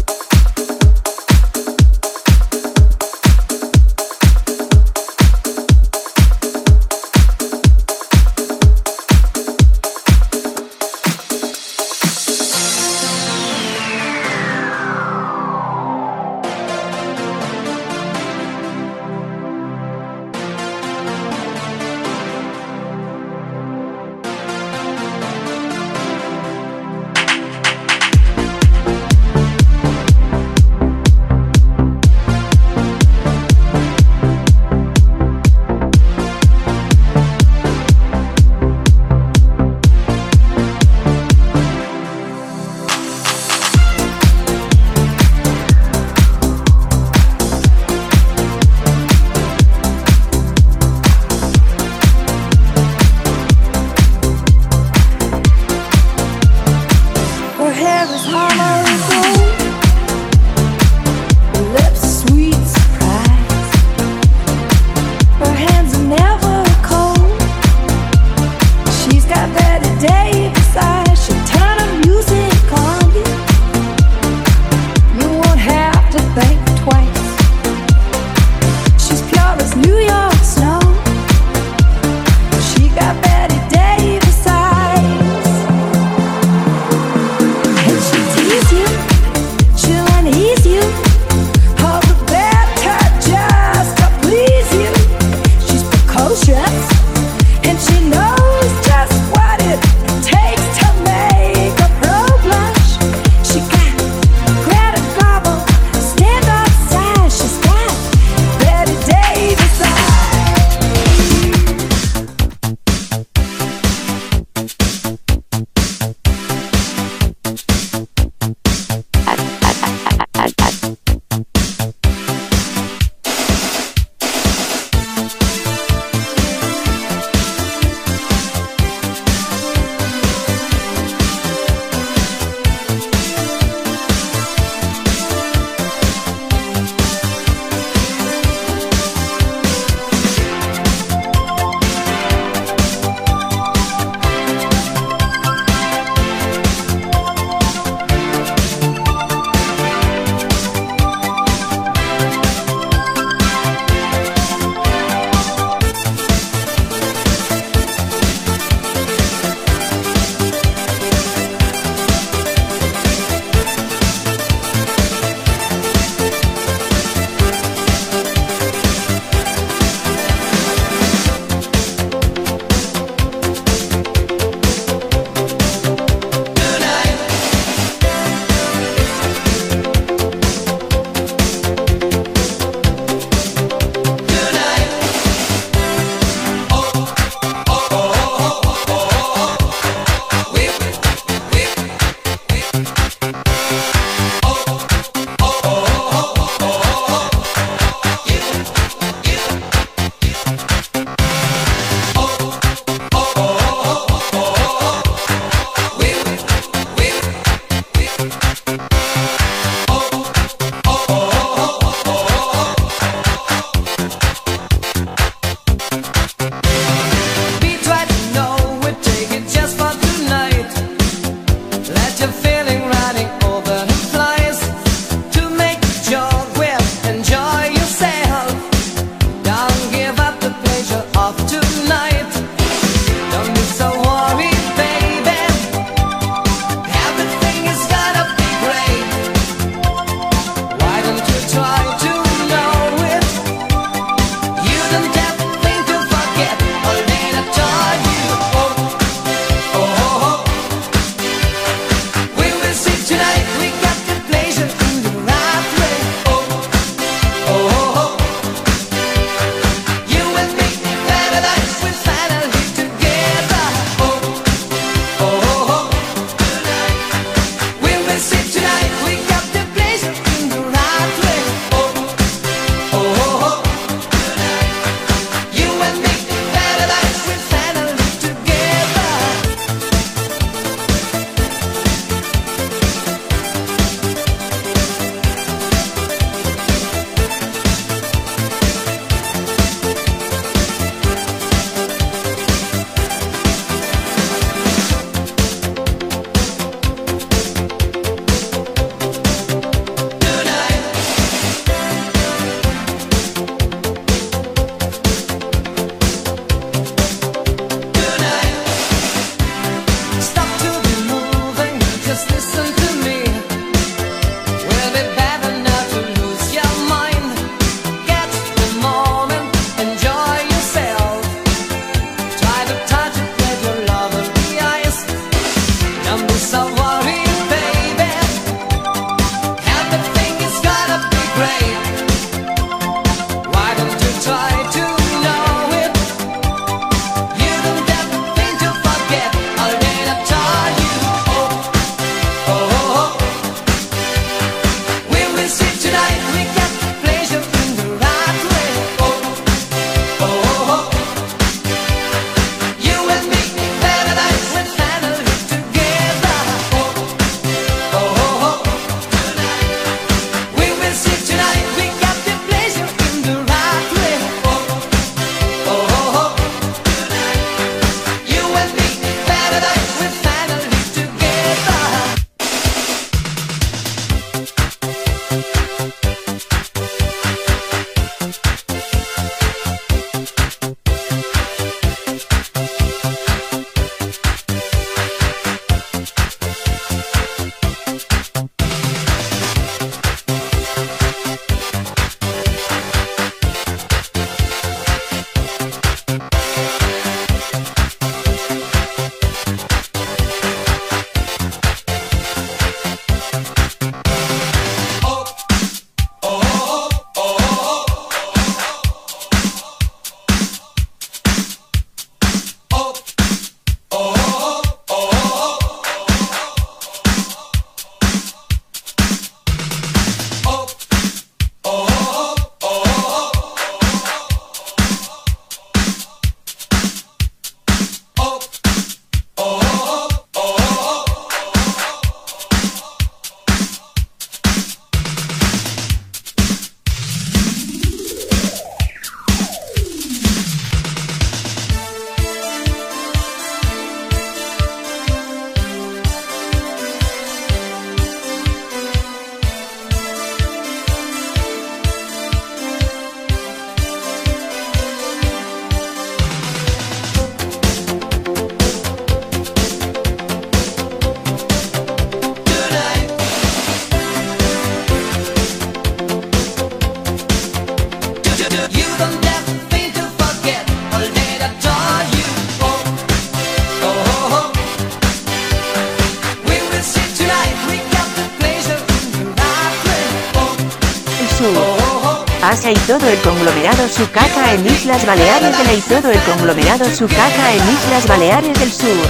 Villa y todo el conglomerado su caca en Islas Baleares de la y todo el conglomerado su caca en Islas Baleares del Sur.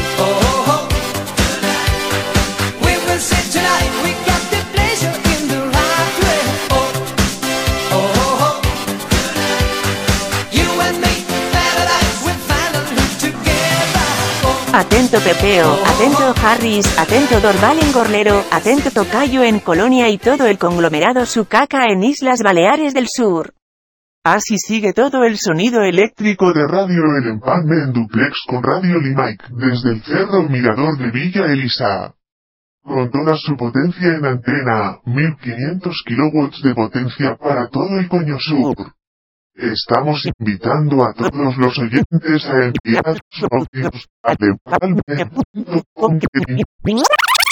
Atento Pepeo, atento Harris, atento Dorval en Gorlero, atento Tocayo en Colonia y todo el conglomerado su caca en Islas Baleares del Sur. Así sigue todo el sonido eléctrico de Radio El Empalme en duplex con Radio Limaic desde el Cerro Mirador de Villa Elisa. Con toda su potencia en antena, 1500 kilowatts de potencia para todo el Coño Sur. Estamos invitando a todos los oyentes a enviar sus audios a empalme.com.